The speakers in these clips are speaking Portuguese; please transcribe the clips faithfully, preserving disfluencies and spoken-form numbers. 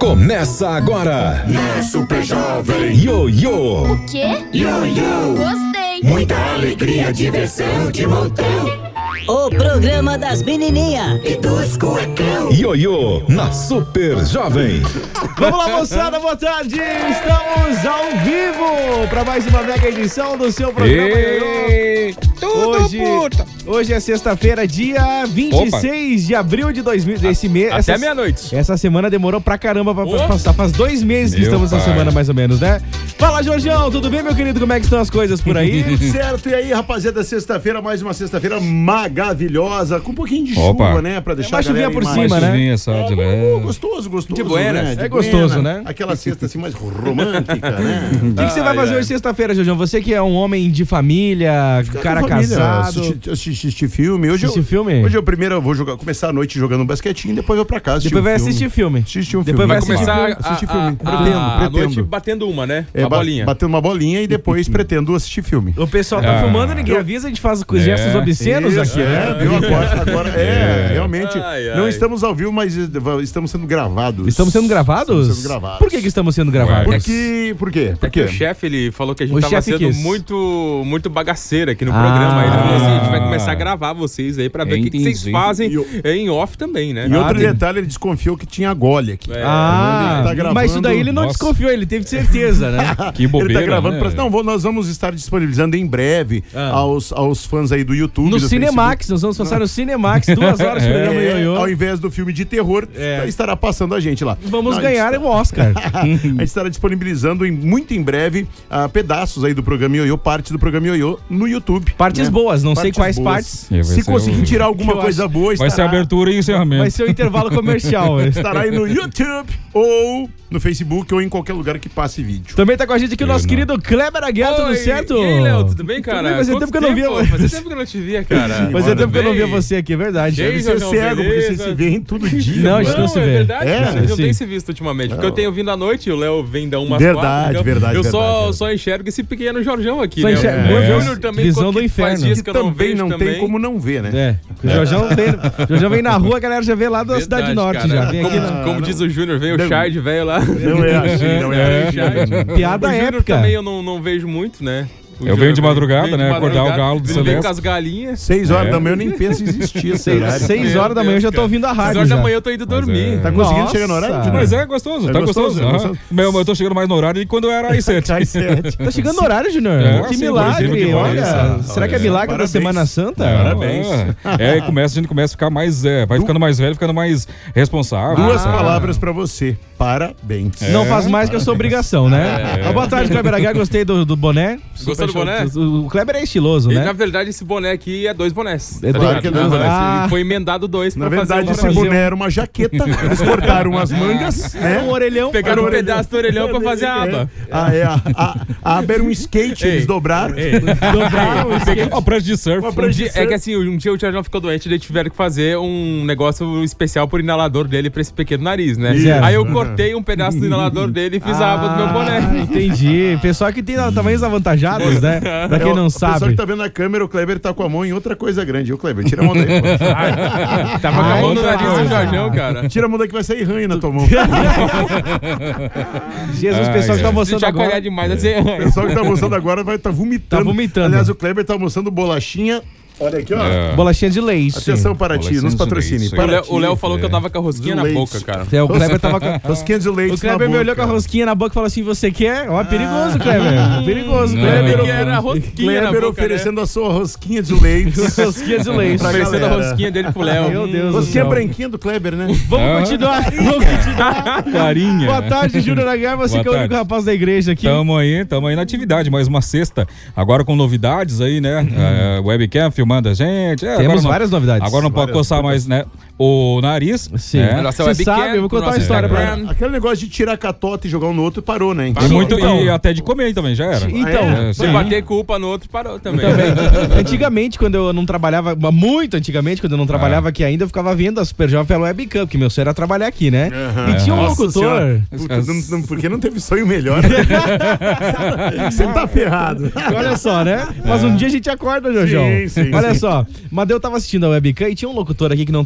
Começa agora na Super Jovem. Ioiô. O quê? Ioiô. Gostei. Muita alegria, diversão de montão. O programa das menininhas e dos cuecão. Ioiô na Super Jovem. Vamos lá, moçada, boa tarde. Estamos ao vivo para mais uma mega edição do seu programa Ioiô. Tudo hoje, puta. Hoje é sexta-feira, dia vinte e seis Opa. de abril de dois mil. Desse mês. Até essa, meia-noite. Essa semana demorou pra caramba pra, pra passar. Faz dois meses que meu estamos pai. essa semana, mais ou menos, né? Fala, Jorjão, tudo bem, meu querido? Como é que estão as coisas por aí? Tudo certo. E aí, rapaziada, sexta-feira, mais uma sexta-feira maravilhosa, com um pouquinho de Opa. chuva, né? Pra deixar é, a chuvinha por cima, mais né? Chuvinha só de é, leve. gostoso, gostoso. De buenas. Né? De é gostoso, buena. né? Aquela sexta assim mais romântica, né? O que, que você vai fazer hoje sexta-feira, Jorjão? Você que é um homem de família, Ficar cara com a família, casado. Assistir, assistir, assistir filme. Hoje Assistir eu, filme? Hoje eu primeiro eu vou jogar, começar a noite jogando um basquetinho, depois eu vou pra casa. Depois um vai filme. assistir filme. Assistir um Depois filme. vai Vai começar filme. a, assistir a, filme. a, pretendo, a, pretendo. a noite batendo uma, né? É, uma ba- bolinha. Batendo uma bolinha e depois pretendo assistir filme. O pessoal tá Ah. filmando, ninguém avisa, a gente faz com gestos É. obscenos Isso, aqui, né? é, viu? Agora, agora é, É. realmente. Ai, ai. Não estamos ao vivo, mas estamos sendo gravados. Estamos sendo gravados? Estamos sendo gravados. Por que, que estamos sendo gravados? Ué, Porque, por quê? Por Porque quê? o chefe, ele falou que a gente O tava chefe sendo quis. muito, muito bagaceiro aqui no Ah. programa. Ele falou assim, a gente vai começar a gravar vocês aí pra ver o que, que vocês Entendi. fazem E o- em off também, né? E outro tem- detalhe, ele desconfiou que tinha gole aqui. É. Ah, Ele tá gravando- mas isso daí ele não Nossa. desconfiou, ele teve certeza, né? Que bobeira, Ele tá gravando né? pra... Não, vou- nós vamos estar disponibilizando em breve Ah. aos, aos fãs aí do YouTube. No do Cinemax, nós vamos passar no Cinemax, duas horas de programa Facebook. É, Ioiô. ao invés do filme de terror, É. estará passando a gente lá. Vamos Não, ganhar a gente o Oscar. está- a gente estará disponibilizando em, muito em breve ah, pedaços aí do programa Ioiô, parte do programa Ioiô no YouTube. Partes né? boas, não sei Partes quais boas. partes. É, vai Se ser conseguir o- tirar alguma que eu coisa boa, Vai ser estará, abertura e encerramento. Vai ser o intervalo comercial. estará aí no YouTube ou no Facebook ou em qualquer lugar que passe vídeo. Também tá com a gente aqui o Eu nosso não. querido Kleber Aguiar, tudo Oi, certo? E aí, Léo, tudo bem, cara? Tudo bem, fazia Quanto tempo que eu não via- Fazia tempo que eu não te via, cara. Fazia tempo que eu não via Bem. você aqui, é verdade. E aí, Deve ser Jorjão, cego, porque beleza? vocês se veem todo dia. Não, a mano. gente não se é vê. verdade, É? a gente não Sim. tem se visto ultimamente, porque eu tenho vindo à noite e o Léo vem dar umas Verdade, quatro, então verdade, Eu verdade, só, verdade. só enxergo esse pequeno Jorjão aqui, Só né? enxerga- O Meu Júnior também, visão do que faz inferno. dias Que que eu não também vejo não também. tem como não ver, né? É, o Jorjão vem, o Jorjão vem na rua, a galera já vê lá da Verdade, Cidade Norte cara. já. Vem aqui Como, na... como diz o Júnior, veio o Não. Chard, velho lá. Não é assim, não é, assim. Piada O Júnior épica. também eu não, não vejo muito, né? O Eu Júnior venho de vem- madrugada, vem de né? Acordar o galo do Ele vem Celeste. com as galinhas. Seis horas É. da manhã eu nem penso em existir esse Seis, horário. seis Meu horas da manhã eu já tô Deus, ouvindo a Seis rádio horas já. da manhã eu tô indo dormir. é. Tá conseguindo Nossa. chegar no horário? Júnior? Mas é gostoso, É tá gostoso, gostoso. é aham. gostoso. Meu, eu tô chegando mais no horário de quando eu era às sete. Às sete. Tá chegando no horário, Júnior. É, que sim, milagre, por incrível que olha. pareça. Será que é É. milagre Parabéns. da Semana Santa? Parabéns. É, e começa, a gente começa a ficar mais, é, vai ficando mais velho, ficando mais responsável. Duas Ah. palavras pra você. Parabéns. Não É, faz mais que a sua obrigação, né? É. Boa tarde, Kleber Aguiar. Gostei do, do boné. Gostou do boné? O o Kleber é estiloso, E, né? na verdade, esse boné aqui é dois bonés. É tá dois- ligado? que é dois Aham, bonés. Ah. Foi emendado dois Na pra verdade, fazer esse um... fazer boné um- era uma jaqueta. Eles cortaram as mangas, É né? um orelhão. Pegaram um Agora ele- pedaço do orelhão pra fazer a aba. Ah, é. A, a, a aba era um skate, Ei. eles dobraram. Dobraram o skate. Ó, prancha de surf. Uma Um prancha de dia- é surf. que assim, um dia o Thiago ficou doente, daí tiveram que fazer um negócio especial pro inalador dele pra esse pequeno nariz, né? Isso. Aí eu cortei um pedaço do inalador dele e fiz a aba do meu Ah, boné. entendi. Pessoal que tem tamanhos avantajados, né? Pra quem É, não o pessoal sabe. que tá vendo na câmera, o Kleber tá com a mão em outra coisa grande. Ô, Kleber, tira a mão daí. pô. Tava com a mão no Ai, nariz do cara. Jorjão, cara. Tira a mão daí que vai sair ranho na tua mão. Jesus, Ai, pessoal que tá ai. Se mostrando chacoalhar agora. demais, vai O ser... pessoal que tá almoçando agora vai estar tá vomitando. Tá vomitando. Aliás, o Kleber tá almoçando bolachinha. Olha aqui, ó. É. Bolachinha de leite. Atenção, Paraty, Bolachinha nos de patrocine. leite. O Léo- Paraty. O Léo falou que eu tava com a rosquinha Do na leite. boca, cara. É, o Kleber tava com... Rosquinha de leite O Kleber na me olhou boca. com a rosquinha na boca e falou assim: você quer? Ó, perigoso, Kleber. Perigoso, Não, Kleber. Eu que era a rosquinha na Kleber boca, oferecendo a sua rosquinha de leite. Rosquinha de leite. Pra Oferecendo a galera. rosquinha dele pro Léo. Meu Deus do Rosquinha céu. branquinha do Kleber, né? Vamos Ah. continuar. Vamos continuar. Carinha. Boa tarde, Júnior Aguiar. Você Boa que é o único tarde. rapaz da igreja aqui. Tamo aí, tamo aí na atividade, mais uma sexta. Agora com novidades aí, né? É, webcam filmando a gente. É, Temos agora não- várias novidades. Agora não pode Várias. coçar mais, né? O nariz. Sim. né? Nossa Você webcam, sabe, eu vou contar uma nosso história pra Instagram. Aquele negócio de tirar catota e jogar um no outro parou, né? E, muito, Então. e até de comer também, já era. Então, É, Se sim. bater culpa no outro, parou também. também. Antigamente, quando eu não trabalhava, muito antigamente, quando eu não trabalhava aqui ainda, eu ficava vendo a Super Jovem pela webcam, porque meu sonho era trabalhar aqui, né? Aham. E tinha um Nossa locutor. Senhora. Puta, não, não, porque não teve sonho melhor. Você tá ferrado. Olha só, né? Mas um dia a gente acorda, Jorjão. Sim, sim, Olha sim. só, Madeu tava assistindo a webcam e tinha um locutor aqui que não trabalha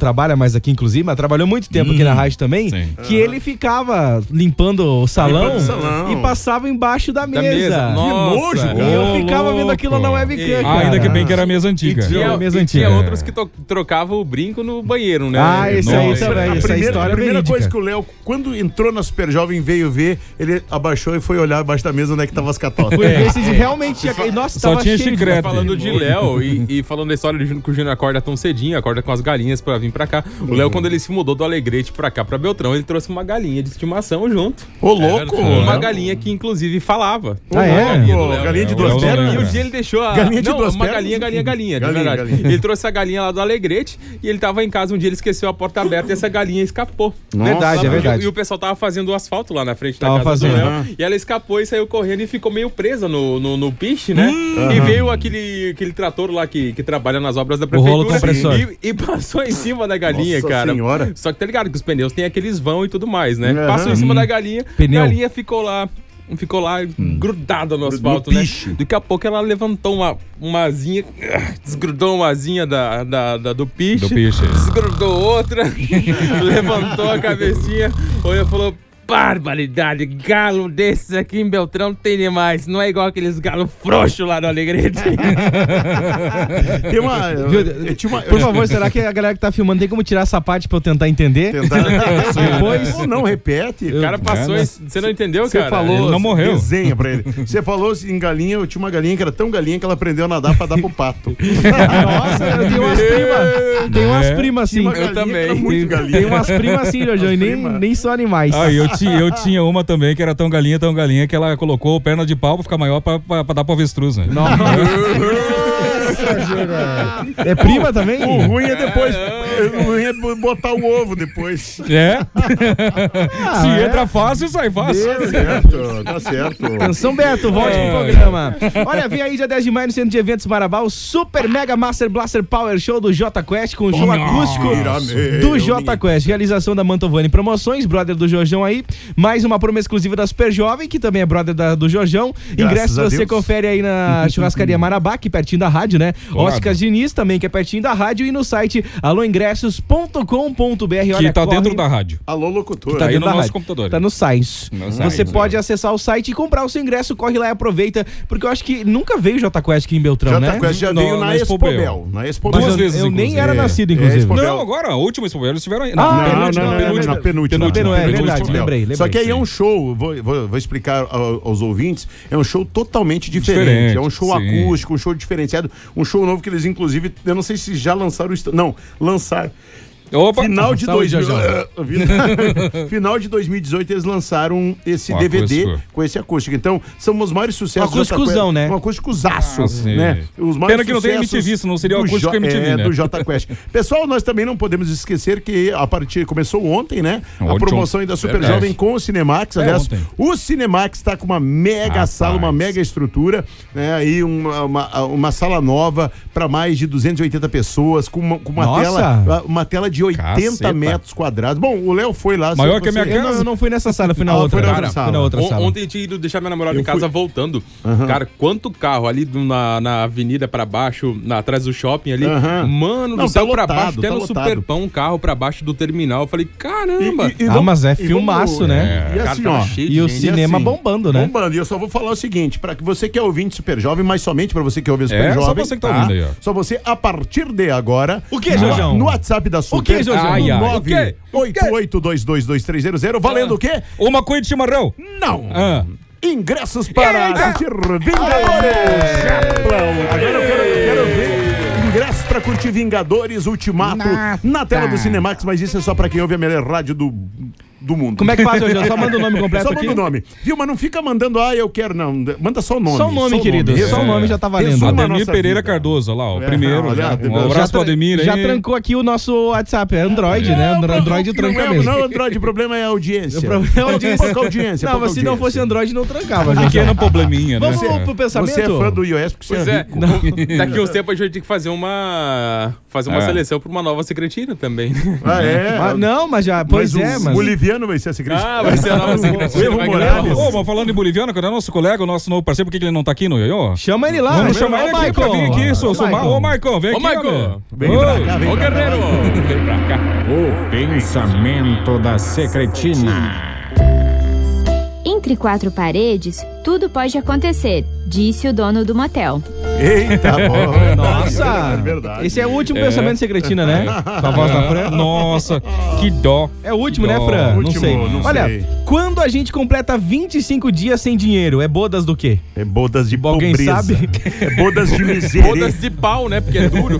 mais aqui, inclusive, mas trabalhou muito tempo Hum, aqui na rádio também, sim. que ele ficava limpando o salão, Limpando o salão. e passava embaixo da mesa. mesa. Nossa. nojo, cara. E eu Ô, ficava louco. vendo aquilo na webcam, Ah, cara. Ah, ainda que bem que era a mesa antiga. E tinha, Tinha mesa e tinha antiga. outros que to- trocavam o brinco no banheiro, né? Ah, esse aí Nossa. também, A essa primeira, história a primeira verídica. coisa que o Léo, quando entrou na Super Jovem, veio ver, ele abaixou e foi olhar abaixo da mesa onde é que tava as catotas. Foi ver se realmente tinha... Nossa, Só tava tinha cheio de- chiclete. Falando de Léo e, e falando da história de que o Júnior acorda tão cedinho, acorda com as galinhas pra vir pra cá. O Léo, quando ele se mudou do Alegrete pra cá, pra Beltrão, ele trouxe uma galinha de estimação junto. Ô, louco! Uma galinha que, inclusive, falava. Ah, é? Galinha do Pô, Léo. galinha de É, duas o Léo pernas? não E lembra. um dia ele deixou a... Galinha de não, duas uma pernas? galinha, galinha, galinha, de Galinha, verdade. galinha. Ele trouxe a galinha lá do Alegrete e ele tava em casa um dia, ele esqueceu a porta aberta e essa galinha escapou. Verdade, é E o- verdade. E o pessoal tava fazendo o asfalto lá na frente da Tava casa fazendo, do Léo. né? E ela escapou e saiu correndo e ficou meio presa no, no, no piche, né? E veio aquele, aquele trator lá que, que trabalha nas obras da prefeitura. rolo compressor. E, e passou em cima da galinha, Nossa cara. senhora. Só que tá ligado que os pneus têm aqueles vão e tudo mais, né? Aham. Passou em cima da galinha, Pneu. a galinha ficou lá. Ficou lá grudada no asfalto, né? piche. Daqui a pouco ela levantou uma, uma asinha, desgrudou uma asinha da, da, da- do piche, Do piche. desgrudou outra, levantou a cabecinha, olhou e falou: barbaridade, galo desses aqui em Beltrão não tem demais, não é igual aqueles galos frouxos lá no Alegrete. Tem uma. Viu? eu tinha uma Por favor, será que a galera que tá filmando tem como tirar essa parte pra eu tentar entender? Tentar... Depois- Ou não, repete. O cara passou, É, né? isso, você não entendeu, Você cara? falou, Ele não morreu. Desenha pra ele. Você falou em galinha, eu tinha uma galinha que era tão galinha que ela aprendeu a nadar pra dar pro pato. Nossa, eu tenho umas primas. Tem umas É. primas assim. Tinha uma eu galinha que era também. muito Tem, galinha. tem umas primas assim, Jojão, e nem, prima. nem só animais. Ah, eu, ti, eu tinha uma também que era tão galinha, tão galinha, que ela colocou perna de pau pra ficar maior pra, pra, pra dar pro avestruz, né? Nossa, Jura. É prima também? O ruim é depois. O ruim é botar o ovo depois. É? Se é? entra fácil, sai fácil. Tá certo, tá certo. Atenção, Beto, volte pro programa. Olha, vem aí dia dez de maio no Centro de Eventos Marabá, o Super Mega Master Blaster Power Show do J Quest, com o show acústico do J Quest. Realização da Mantovani Promoções, brother do Jorjão aí. Mais uma promo exclusiva da Super Jovem, que também é brother da- do Jorjão. Ingressos a você Deus. confere aí na Churrascaria Marabá, que é pertinho da rádio, né? Claro. Oscar Diniz também, que é pertinho da rádio. E no site alô ingressos ponto com ponto br. Que Olha, tá corre- dentro da rádio. Alô, locutor. Tá Aí dentro no da nosso rádio. computador. Tá no site. No Você site, pode é. acessar o site e comprar o seu ingresso. Corre lá e aproveita. Porque eu acho que nunca veio o J Quest aqui em Beltrão, né? J Quest já No- veio na na Expo Expobel. Bel. Na Expobel. Mas Duas eu, vezes, eu nem inclusive. era É, nascido, é, inclusive. Expo Bel. Não, agora, a última Expo Bel, eles tiveram aí. Ah, Não, é, penúltima, não, não, penúltima. na penúltima. Penúltima, é penúltima. verdade, lembrei, lembrei. Só que aí sim. é um show, vou, vou, vou explicar ao- aos ouvintes, é um show totalmente diferente. Diferente, é um show sim. acústico, um show diferenciado, um show novo que eles, inclusive, eu não sei se já lançaram o. est- Não, lançaram. Opa! Final de, Saúde, dois mil... Jajão. Final de dois mil e dezoito eles lançaram esse Um D V D acústico. com esse acústico. Então, são os maiores sucessos. Um acústicozão, do J Quest. né? Um acústicozaço, Ah, sim. né? Os maiores Pena que não tem sucessos M T V, senão seria o do acústico J- M T V, é, né? do J Quest. Pessoal, nós também não podemos esquecer que a partir começou ontem, né? a Ontem, promoção aí da Super verdade. Jovem com o Cinemax. É, Aliás, ontem. o Cinemax está com uma mega Rapaz. sala, uma mega estrutura, né? Aí uma, uma, uma sala nova para mais de duzentas e oitenta pessoas, com uma, com uma Nossa! tela, uma tela de oitenta Caceta. metros quadrados. Bom, o Léo foi lá. Maior se que a minha você- Eu não, eu não fui nessa sala, fui na Ah, outra. foi na Cara, outra sala. Fui na outra On- sala. Ontem eu tinha ido deixar minha namorada Eu em casa fui- voltando. Cara, quanto carro ali do- na, na avenida pra baixo, na, atrás do shopping ali. Aham. Mano Não, do céu, tá pra lotado, baixo, até tá no lotado. Superpão, um carro pra baixo do terminal. Eu falei, caramba! E- e- e Ah, vamos- mas é e filmaço, vamos- né? E Cara, assim, tava ó. cheio E de o gente. cinema assim, bombando, né? Bombando. E eu só vou falar o seguinte, para que você que é ouvinte Super Jovem, mas somente para você que ouve Super É, só Jovem. você que tá ouvindo aí, ó. Só você, a partir de agora. O que, no- Jorjão? No WhatsApp da Super. O que, Jorjão? Ai, ai. No O quê? nove oito dois dois dois três zero zero. Valendo o quê? Uma coisa de chimarrão. Não! Ah. Ingressos para assistir Vingadores! Japão! Agora eu quero, eu quero ver ingressos para curtir Vingadores Ultimato na tela do Cinemax, mas isso é só para quem ouve a melhor rádio do, do mundo. Como é que faz, Jorjão? Só manda o nome completo Só aqui. manda o nome. Viu? Mas não fica mandando, ah, eu quero, não. Manda só o nome. Só o nome, querido. Resume. Só o nome já tá valendo. Resuma a Ademir nossa Pereira vida. Cardoso, lá, ó. O É, primeiro. olha, já. já Um abraço pro tra- Ademir aí. já trancou aqui o nosso WhatsApp. É Android, né? Andro- Android não, tranca é, mesmo. Não, Android, o problema é a audiência. O problema é a audiência. Pouca audiência. Não, pouca mas se não audiência. fosse Android, não trancava, gente. Pequeno probleminha, né? Vamos pro pensamento? Você é fã do iOS porque Pois você é, é, rico. daqui uns tempos a gente vai ter que fazer uma fazer uma É. seleção pra uma nova secretina também. Ah, é? Ah, não, mas já, pois Mas é, o mas... boliviano boliviano vai ser a secretina. Ah, vai ser a nova secretina. O Evo vai Morales. gravar. Ô, mas falando em boliviano, cadê o nosso colega, o nosso novo parceiro? Por que que ele não tá aqui no Ioiô? Chama ele lá. Vamos chama chamar ele aqui pra vir aqui, sou, sou Ma- Ô, Maicon, vem Ô, aqui, Maicon. homem. Vem Ô, pra cá, vem Ô, pra cá. guerreiro. Vem pra cá. O pensamento da secretina. Entre quatro paredes, tudo pode acontecer, disse o dono do motel. Eita, bom. Nossa, É verdade. esse é o último É. pensamento secretina, né? Com a voz da Fran. Nossa, que dó. É o último, Que né, dó. Fran? Não Último, sei. não Olha, sei. quando a gente completa vinte e cinco dias sem dinheiro, é bodas do quê? É bodas de Alguém pobreza. sabe? É bodas de miserê. Bodas de pau, né? Porque é duro.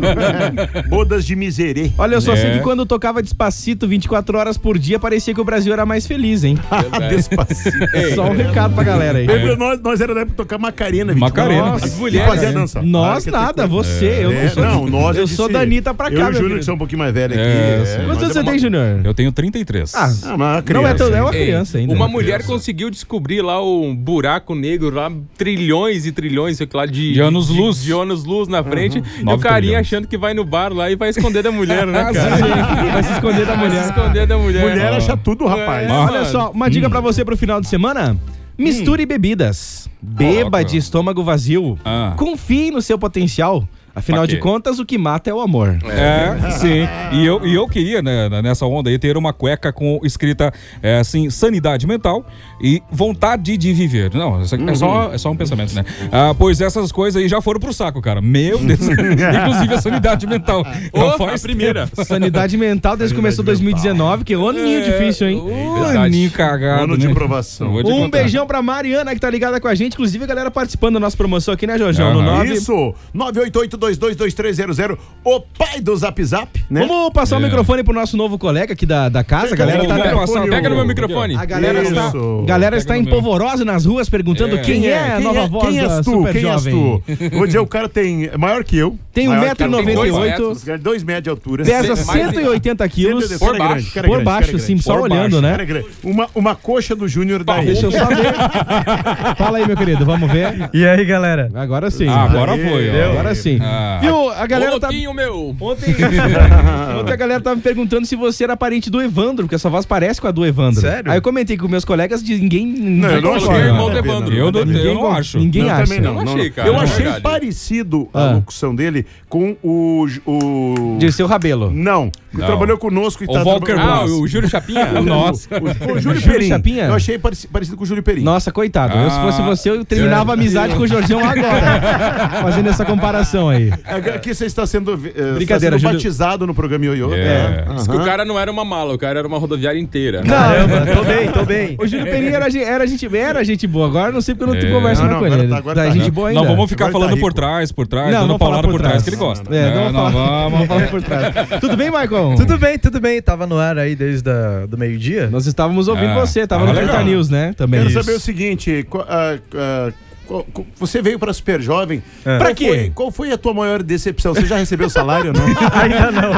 Bodas de miserê. Olha, eu só É. sei que quando tocava Despacito vinte e quatro horas por dia, parecia que o Brasil era mais feliz, hein? Despacito. Só um recado pra galera aí. Lembra, nós, nós era da época de tocar Macarena. Macarena. Nossa, As mulheres. mulheres, Fazia né? dança. Nós Claro que tem nada, coisa. você. Eu não É, sou, não, nós eu disse- sou da Anitta pra cá, Eu e o meu Júnior, querido. que são um pouquinho mais velhos É, aqui. sim. é, Quantos nós anos você era tem, uma- Júnior? Eu tenho trinta e três. Ah, Ah, mas uma não é, criança. tão- é uma Ei, criança ainda. Uma mulher conseguiu descobrir lá um buraco negro lá, trilhões e trilhões, sei lá, de... De anos-luz. De, de anos-luz na frente. E o Nove carinha trilhões. achando que vai no bar lá e vai esconder da mulher, né, Ah, cara? sim. Vai se esconder da Vai se mulher. esconder da mulher. Mulher Ah. acha tudo, rapaz. É. Olha só, uma dica pra você pro final de semana. Misture bebidas. Beba Coloca. de estômago vazio. Ah. Confie no seu potencial. Afinal Pra de quê? contas, o que mata é o amor. É, sim. E eu, e eu queria, né, nessa onda aí, ter uma cueca com escrita, é, assim, sanidade mental e vontade de viver. Não, isso é, só, é só um pensamento, né? Ah, pois essas coisas aí já foram pro saco, cara. Meu Deus. Inclusive a sanidade mental. Ô, Não a faz primeira. Sanidade mental desde que começou dois mil e dezenove, que é um aninho difícil, hein? Ô, Verdade. aninho cagado, Ano de né? provação. Vou te Um contar. beijão pra Mariana, que tá ligada com a gente. Inclusive, a galera participando da nossa promoção aqui, né, Jorjão? No Aham. nove. Isso, nove oito oito, dois dois dois três zero zero, o pai do Zap Zap, né? Vamos passar o É. microfone pro nosso novo colega aqui da, da casa. A Pega galera o tá... Vamos passar- Pega no meu o- microfone. A galera Isso. está, galera Pega está no em meu. polvorosa nas ruas perguntando É. quem, é a nova voz quem da és tu? Super Quem és Jovem. tu? Vou dizer, o cara tem é maior que eu. Tem Maior um metro e que eu. noventa e dois oito, metros. dois metros de altura. pesa Mais- cento e oitenta quilos. Cento e- Por cara grande, baixo. cara Por grande, baixo, cara sim, grande. só Por olhando, baixo, né? cara grande. Uma, uma coxa do Júnior daí. Deixa eu só ver. Fala aí, meu querido, vamos ver. E aí, galera? Agora sim. Ah, agora Aê, foi, ó. deu. Agora sim. Ah. Viu? A Ô, galera tá... louquinho, meu. Ontem, ontem a galera tava me perguntando se você era parente do Evandro, porque a sua voz parece com a do Evandro. Sério? Aí eu comentei com meus colegas de ninguém. Não, eu não Falou achei. que é concorda. irmão do Não, Evandro. Eu, não- Ninguém eu não con- acho. Ninguém Eu acha. também não. Eu não não, achei, não. cara, Eu é achei verdade. parecido a Ah. locução dele com o. o... Dirceu Rabelo. Não, que Não. trabalhou conosco e O tá Walker trabalhando- Ah, o Júlio Chapinha? Nossa. O, o Júlio Júlio Perim. Chapinha? Eu achei pareci- parecido com o Júlio Perim. Nossa, coitado. Eu, se fosse Ah, você, eu terminava a amizade com o Jorjão agora. Fazendo essa comparação aí. Aqui você está sendo, eh, Brincadeira, está sendo Júlio. batizado no programa Ioiô. É. né? Diz que o cara não era uma mala, o cara era uma rodoviária inteira. Caramba, tô bem, tô bem. O Júlio Perim era, gen- era, gente, era gente boa. Agora não sei porque eu não É. tenho conversa Não, mais não, com agora ele. tá- agora Tá tá. gente boa ainda. Não, vamos ficar Agora tá falando por rico. trás, por trás, Não, dando vamos falar paulada por por trás, trás. que ele gosta. É, Não, não, não, falar, vamos. falar por trás. Tudo bem, Maicon? Tudo bem, tudo bem. Tava no ar aí desde a, do meio-dia. Nós estávamos ouvindo Ah, você, tava ah, no legal. Porta News, né? Também. Quero Isso. saber o seguinte: qual- ah, ah, qual- qual- você veio para Super Jovem. É. Pra Qual quê? foi- Qual foi a tua maior decepção? Você já recebeu salário ou não? Ainda não.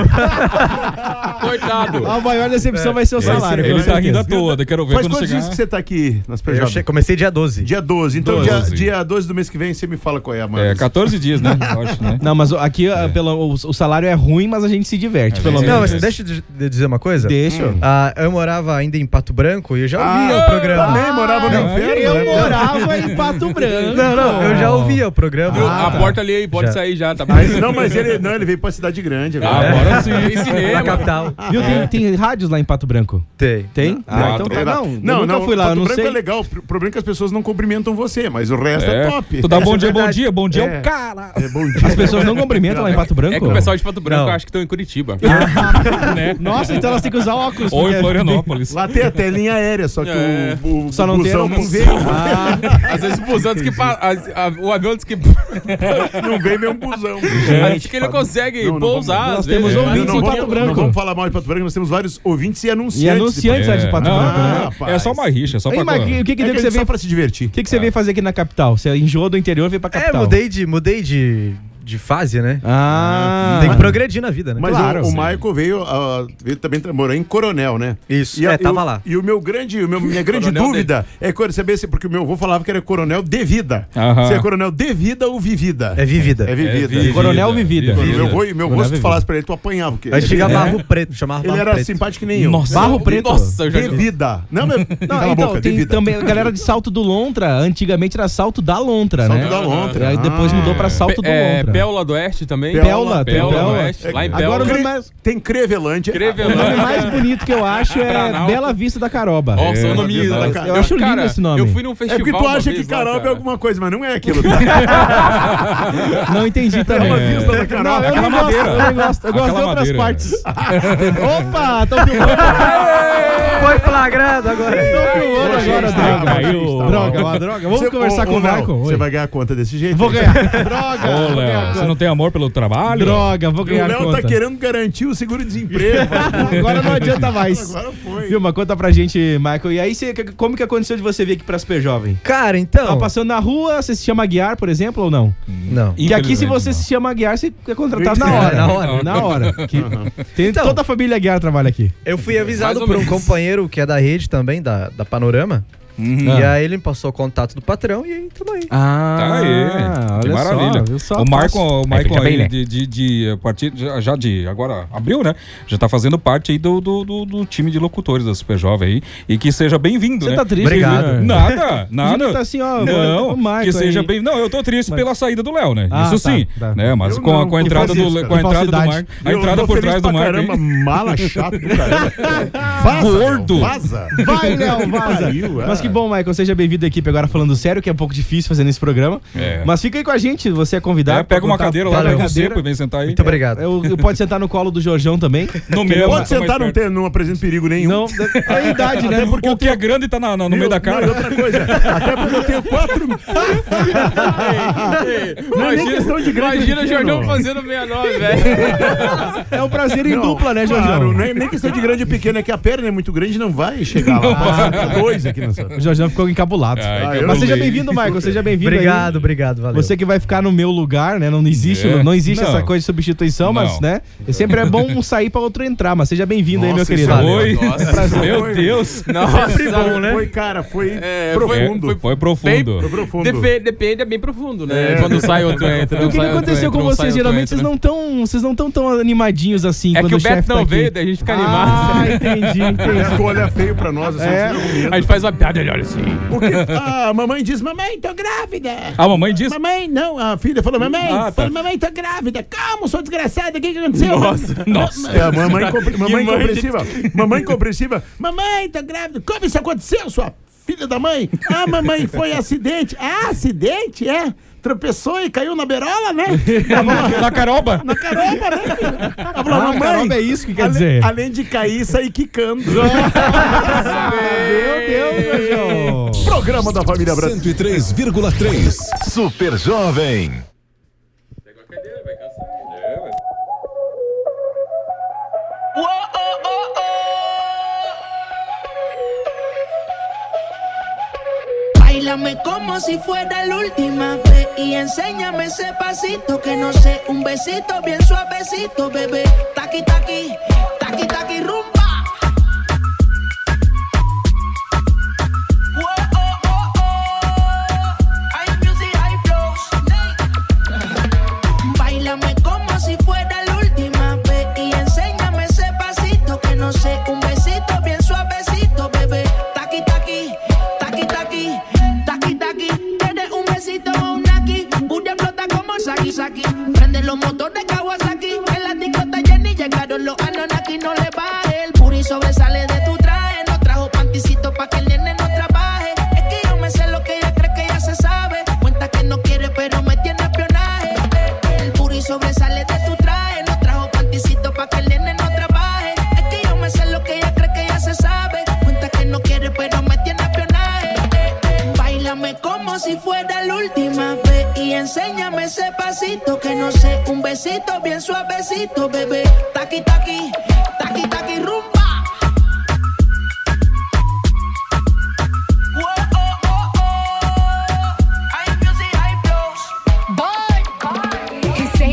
Coitado. A maior decepção vai ser o salário. Ele com tá certeza. rindo à toa, quero ver Faz quando quantos chegar. dias que você tá aqui na Super Eu Jovem? che- comecei dia doze. Dia doze. Então, doze. Dia, dia doze do mês que vem, você me fala qual é a maior É, decepção. quatorze dias, né? Eu acho, né? Não, mas aqui ah, pelo, o, o salário é ruim, mas a gente se diverte, pelo É. menos. Não, mas deixa eu de dizer uma coisa. Deixa. Ah, eu morava ainda em Pato Branco e eu já ouvia Ah, o programa. Também morava no Ah, inferno, Eu né? morava em Pato Branco. Não, não, eu já ouvia o programa. Viu? Ah, a tá. porta ali aí, pode Já. sair já, tá bom? Mas, não, mas ele, não, ele veio pra cidade grande Ah, agora. agora sim. Tem Na cinema. capital. Viu? Tem, tem rádios lá em Pato Branco. Tem. Tem? Ah, então tá. Era- Não, eu não, nunca não, fui lá, eu Pato não Branco sei. é legal. O problema é que as pessoas não cumprimentam você, mas o resto é, É. top. Tu dá bom Essa é dia, bom verdade. dia, bom dia, É. é o cara. É bom dia. As pessoas não cumprimentam lá em Pato Branco? É que o pessoal de Pato Branco Não. acha que estão em Curitiba. Né? Nossa, então elas têm que usar óculos. Ou em porque- Florianópolis. Lá tem até linha aérea, só que É. o, o, Só o não tem busão aeromoção. não veio. Ah, Às vezes o busão diz que... pa- a- a- o avião diz que... Não veio mesmo busão. Acho que ele não consegue Não, não pousar. vamos- às nós vezes. temos É. ouvintes não, em vamos, Pato não Branco. vamos falar mal de Pato Branco, nós temos vários ouvintes e anunciantes. E anunciantes lá de Pato Não, Branco, né? rapaz. É só uma rixa, é só Ei, pra... mas o que, que, É deu que que é você só veio, pra se divertir. o que, que você veio fazer aqui na capital? Você enjoou do interior e veio pra É, capital. mudei de, mudei de, de fase, né? Ah. Tem que progredir na vida, né? Mas Claro, o, o sim. Michael veio, uh, veio também morar em Coronel, né? Isso, E a- é, tava eu- lá. E o meu grande, o meu, minha grande Coronel dúvida é quando saber se, porque o meu avô falava que era Coronel de vida. Aham. Se é Coronel de vida ou vivida. É vivida. É vivida. Vivida. Coronel Vivida. E meu avô, e meu avô, Coronel se tu Vivida. falasse pra ele, tu apanhava. Porque A gente chegava ele, barro preto, chamava ele barro era preto. simpático que nem eu. Nossa. Barro Preto. Nossa, eu já... De vida. Não, meu, Não, cala a então, boca, tem de vida. também a galera de Salto do Lontra. Antigamente era Salto da Lontra, Salto né? da Lontra. Aí depois Ah. mudou pra Salto do É, Lontra. Péola do Oeste também. Péola, tem Péola do Péola. Oeste. Lá em Agora Péola. o nome Cre- mais, Tem Crevelândia. o Crevelândia. nome mais bonito que eu acho é Planalto. Bela Vista da Caroba. Nossa, É, o nome... Vista da Eu Caroba. acho lindo Cara, esse nome. Eu fui num É festival porque tu uma acha que vez lá, Caroba é cara. alguma coisa, mas não é aquilo. Tá? Não entendi também. É uma vista da Caroba. Não, eu Aquela não gosto, madeira. eu não gosto. Eu gosto de Aquela outras madeira. partes. Opa, tô filmando. Foi flagrado agora. Tô filmando Poxa, agora, está, droga. caiu. Droga, uma droga. Vamos Você- conversar ô, com ô, o Léo, Marco. Você Oi. vai ganhar conta desse jeito? Vou ganhar. Droga. Ô, vou ganhar Léo, você conta. não tem amor pelo trabalho? Droga, vou O ganhar Léo conta. tá querendo garantir o seguro-desemprego. Agora não adianta mais. Agora foi. Vilma, conta pra gente, Michael. E aí, você, como que aconteceu de você vir aqui pra Super Jovem? Cara, então... Tava passando na rua, você se chama Guiar, por exemplo, ou não? Não. Que aqui, se Infelizmente, você não. se chama Guiar, você é contratado na hora. É, na hora. Na hora. Que- tem, Então. toda a família Guiar trabalha aqui. Eu fui avisado Mais ou por um menos. companheiro que é da rede também, da, da Panorama. Uhum. E aí ele me passou o contato do patrão e aí tamo aí. Ah, Tá aí, que olha maravilha. Só, viu só? o Marco, o Aí Michael fica bem, aí, né? de, de, de- a partir já, já de agora abril, né? Já tá fazendo parte aí do, do, do, do time de locutores da Super Jovem aí. E que seja bem-vindo, Você né? tá triste, Obrigado. Júnior? Nada, O Júnior nada. tá assim, ó, Não, o Michael que seja aí. bem. Não, eu tô triste pela saída do Léo, né? Ah, Isso tá, sim, tá. né? Mas Eu com, a- não, com a que entrada do falsidade. com a entrada do Falsidade. Marco, a Eu entrada tô por feliz trás do pra Marco. caramba, aí. mala chato do caramba. Vaza, Gordo. Léo, Vaza. Vai, Léo, vaza. Pariu, é. Mas que bom, Michael, seja bem-vindo à equipe agora falando sério, que é um pouco difícil fazer nesse programa. É. Mas fica aí com a gente, você é convidado. É, pega pra uma contar- cadeira lá, pega pega a um seco e vem sentar aí. Muito obrigado. Eu, eu pode sentar no colo do Jorjão também. No meu, Pode tô mais sentar, não, perto. tem, não apresenta perigo nenhum. Não, é a idade, né? O que é grande tá na- na- no meio da Não, cara. e outra coisa, até porque eu tenho quatro. Não é nem questão de grande Imagina o pequeno. Jordão fazendo sessenta e nove, velho. É um prazer em Não, dupla, né, Jorjão? Claro, não é nem questão de grande e pequeno, é que a perna é muito grande e não vai chegar lá. Pode sentar dois aqui nessa. O Jorjão ficou encabulado. Ai, Ah, eu Mas seja leio. bem-vindo, Michael, seja bem-vindo. aí. Obrigado, obrigado, valeu. Você que vai ficar no meu lugar, né? Não existe, É. não existe Não. essa coisa de substituição, mas, Não. né? Sempre é bom um sair pra outro entrar, mas seja bem-vindo aí, meu Nossa, querido. isso Oi. Nossa. Prazer. Meu Deus. Nossa, bom, né? Foi, cara, foi É, profundo. Foi, foi profundo. Foi profundo. Defe- depende, é bem profundo, né? É. Quando sai outro entra. E o que, que sai outro aconteceu entra, com um sai, vocês? outro Geralmente entra, vocês não tão, vocês não tão tão animadinhos assim É quando que o o chefe Beto tá não aqui. veio, daí a gente fica Ah, animado. entendi, É, entendi. tu olha feio pra nós, assim, É. assim, com medo. A gente faz uma piada, ele olha assim. O que? Ah, a mamãe diz, mamãe, tô grávida. A mamãe disse. Mamãe, não, a filha falou, mamãe, Ah, tá. falou, mamãe, tô grávida. Calma, sou desgraçada, o que que aconteceu? Nossa. Nossa. É, a mamãe, compre- mamãe mãe compreensiva. Mamãe compreensiva. Mamãe, tô grávida. Como isso aconteceu, sua filha da mãe? Ah, mamãe, foi acidente. Ah, acidente? É. Tropeçou e caiu na berola, né? Na caroba. Na caroba, né? Ela falou, Ah, mamãe, caroba é isso que quer ale- dizer. Além de cair, sair quicando. Meu Deus, Jorjão. Programa da família brasileira. cento e três vírgula três Super Jovem. Báilame como si fuera la última vez y enséñame ese pasito que no sé, un besito bien suavecito, bebé. Taqui taqui, taqui taqui rumba. Oh, oh, oh, oh. Hay music, hay flows. Báilame como si fuera la última vez y enséñame ese pasito que no sé, un besito bien suavecito, bebé. Taqui taqui, taqui taqui. Taki taki, tienes un besito o un aquí. Booty explota como Saki Saki. Prende los motores Kawasaki. En la discota Jenny llegaron los Anunnaki. No le baje, el puri sobresale de tu traje. No trajo panticito pa' que el nene no trabaje. Es que yo me sé lo que ella cree que ya se sabe. Cuenta que no quiere pero me tiene espionaje. El puri sobresale de tu traje. No trajo panticito pa' que el nene no trabaje. Es que yo me sé lo que ella cree que ya se sabe. Cuenta que no quiere pero me tiene espionaje. Báilame como si fuera la última vez y enséñame ese pasito que no sé, un besito bien suavecito, bebé. Taqui taqui, taqui taqui rumba. Oh, oh, oh, oh. Hay music, hay flows. Boy,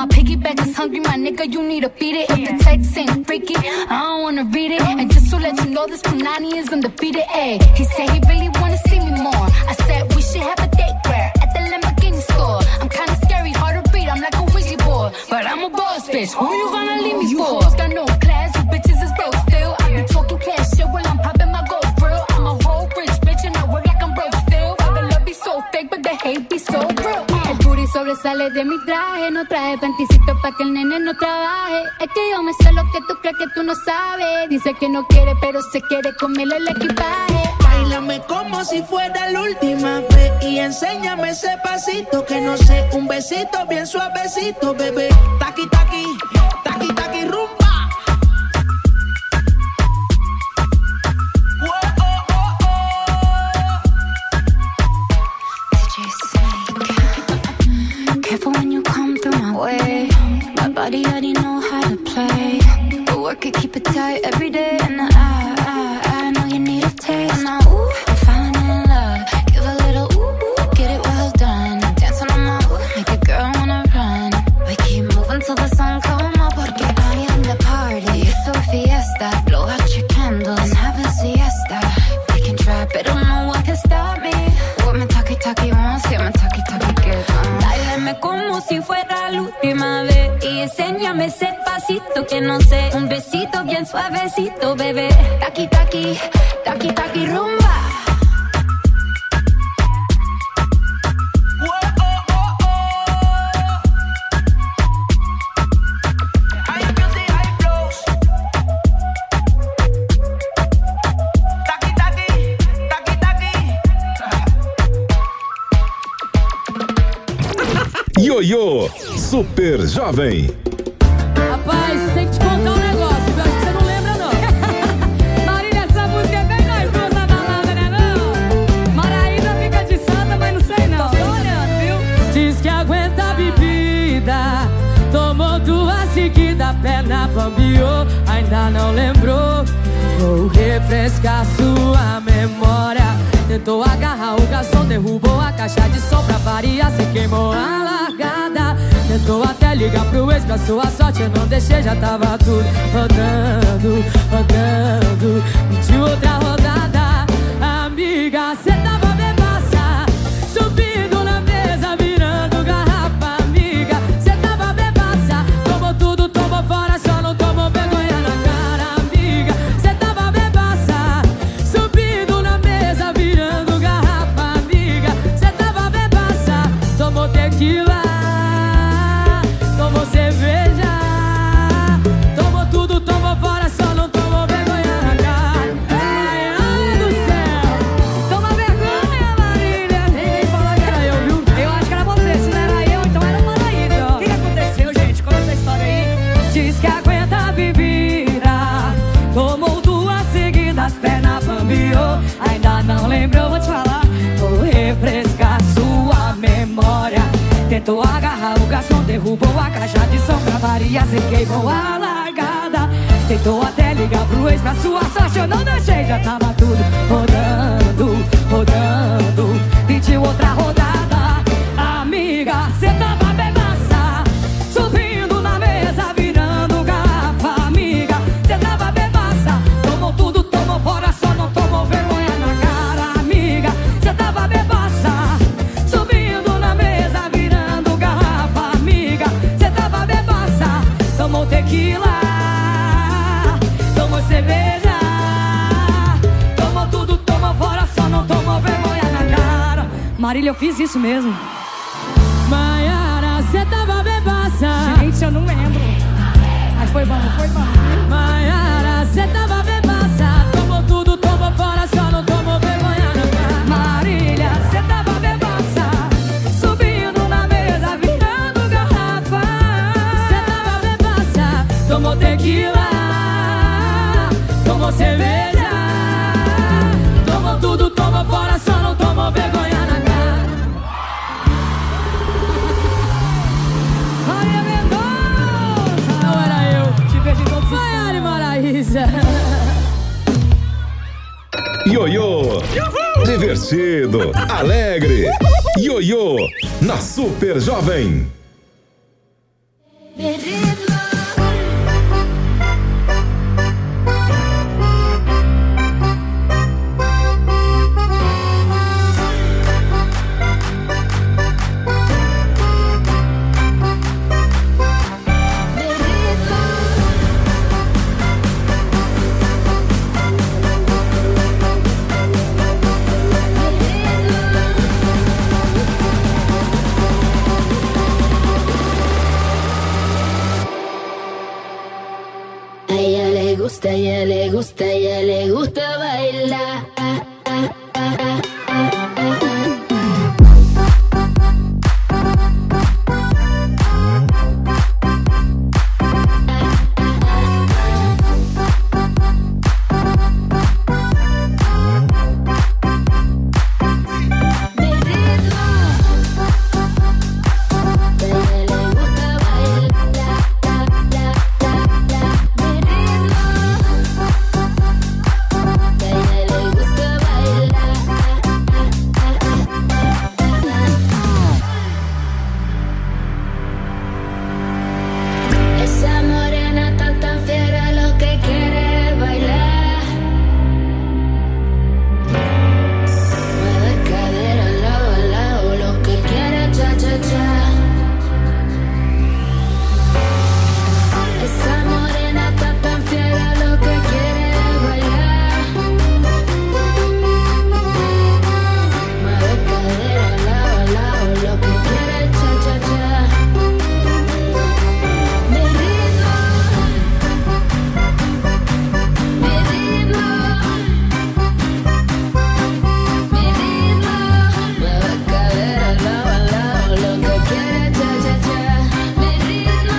my piggyback is hungry, my nigga, you need to beat it. If the text ain't freaky, I don't wanna read it. And just to let you know, this Punani is undefeated, ayy. He said he really wanna see me more. I said we should have a date where at the Lamborghini store. I'm kinda scary, hard to read, I'm like a Ouija board. But I'm a boss, bitch, who you gonna leave me for? You hoes got no class, you bitches is broke still. I be talking cash shit while I'm popping my gold grill. I'm a whole rich bitch and I work like I'm broke still. But the love be so fake, but the hate be so real. El booty sobresale de mi traje, no traje panticito pa' que el nene no trabaje. Es que yo me sé lo que tú crees que tú no sabes. Dice que no quiere, pero se quiere comerle el equipaje. Báilame como si fuera la última vez y enséñame ese pasito que no sé, un besito bien suavecito, bebé. Taqui, taqui, taqui, taqui, rumba. Careful when you come through my way. My body already know how to play. But work it, keep it tight every day. And I, I, I know you need a taste. And now, ooh, I'm falling in love. Give a little ooh, ooh, get it well done. Dancing on my ooh, make a girl wanna run. We keep moving till the sun come up. Porque I am the party. It's a fiesta. Blow out your candles and have a siesta. We can try, but don't know what can stop me. What my talkie talkie wants, get my talkie talkie gives. Báilame como si fuera la última vez y enséñame ese pasito que no sé, un besito bien suavecito, bebé. Taqui, taqui, taqui, taqui, rumba. Ioiô, Super Jovem. Rapaz, tem que te contar um negócio, eu acho que você não lembra não. Marília, essa música é bem nós duas na balada, né não? Maraísa fica de santa, mas não sei não. Tô olhando, viu? Diz que aguenta a bebida, tomou duas seguidas, perna bambiou, ainda não lembrou. Vou refrescar sua memória. Tentou agarrar o garçom, derrubou a caixa de som pra variar, cê queimou a largada. Tentou até ligar pro ex, pra sua sorte eu não deixei, já tava tudo rodando, rodando. Pediu outra rodada, amiga, cê tava bebaça, subindo na mesa, virando garrafa, amiga. Cê tava bebaça, tomou tudo, tomou fora, só não tomou vergonha na cara, amiga. Cê tava bebaça, subindo na mesa, virando garrafa, amiga. Cê tava bebaça, tomou tequila, tomou cerveja, tomou tudo, tomou fora, só não tomou vergonha na cara. Ai, ai do céu, toma vergonha, Marília. Ninguém falou que era eu, viu? Eu acho que era você, se não era eu, então era o Maraísa. O que que aconteceu, gente? Conta essa história aí. Diz que aguenta a bebida, tomou duas seguidas, perna bambiou, ainda não lembrou, vou te falar. Vou refrescar sua memória. Tentou agarrar o garçom, derrubou a caixa de som pra variar, cê queimou a largada. Tentou até ligar pro ex, pra sua sorte eu não deixei, já tava tudo rodando, rodando. Pediu outra rodada, amiga, cê tava bebaça, subindo na mesa, virando garrafa, amiga. Cê tava bebaça, tomou tudo, tomou fora, só não tomou vergonha na cara, amiga. Cê tava bebaça, subindo na mesa, virando garrafa, amiga. Cê tava bebaça, tomou tequila, tomou cerveja, tomou tudo, tomou fora, só não tomou vergonha na cara. Marília, eu fiz isso mesmo. Maiara, cê tava bebaça. Gente, eu não lembro. Mas foi bom, foi bom. Maiara, cê tava bebaça, tomou tudo, tomou fora, só não tomou vergonha na cara. Marília, cê tava bebaça, subindo na mesa, virando garrafa. Cê tava bebaça, tomou tequila, tomou cerveja, tomou tudo, tomou fora, só não tomou vergonha na cara. Maria Mendonça, não era eu, te vejo em todos os Maiara e Maraísa. Ioiô, divertido, alegre. Ioiô, na Super Jovem. A ella le gusta, a ella le gusta, a ella le gusta bailar. Esa morena tan tan fiera lo que quiere es bailar. Mueve cadera lado a lado, lo que quiere cha cha cha. Esa morena tan tan fiera lo que quiere es bailar. Mueve cadera lado a lado, lo que quiere cha cha cha. Mi ritmo, mi ritmo, mi ritmo. Mueve cadera lado a lado, lo que quiere cha cha cha. Mi ritmo,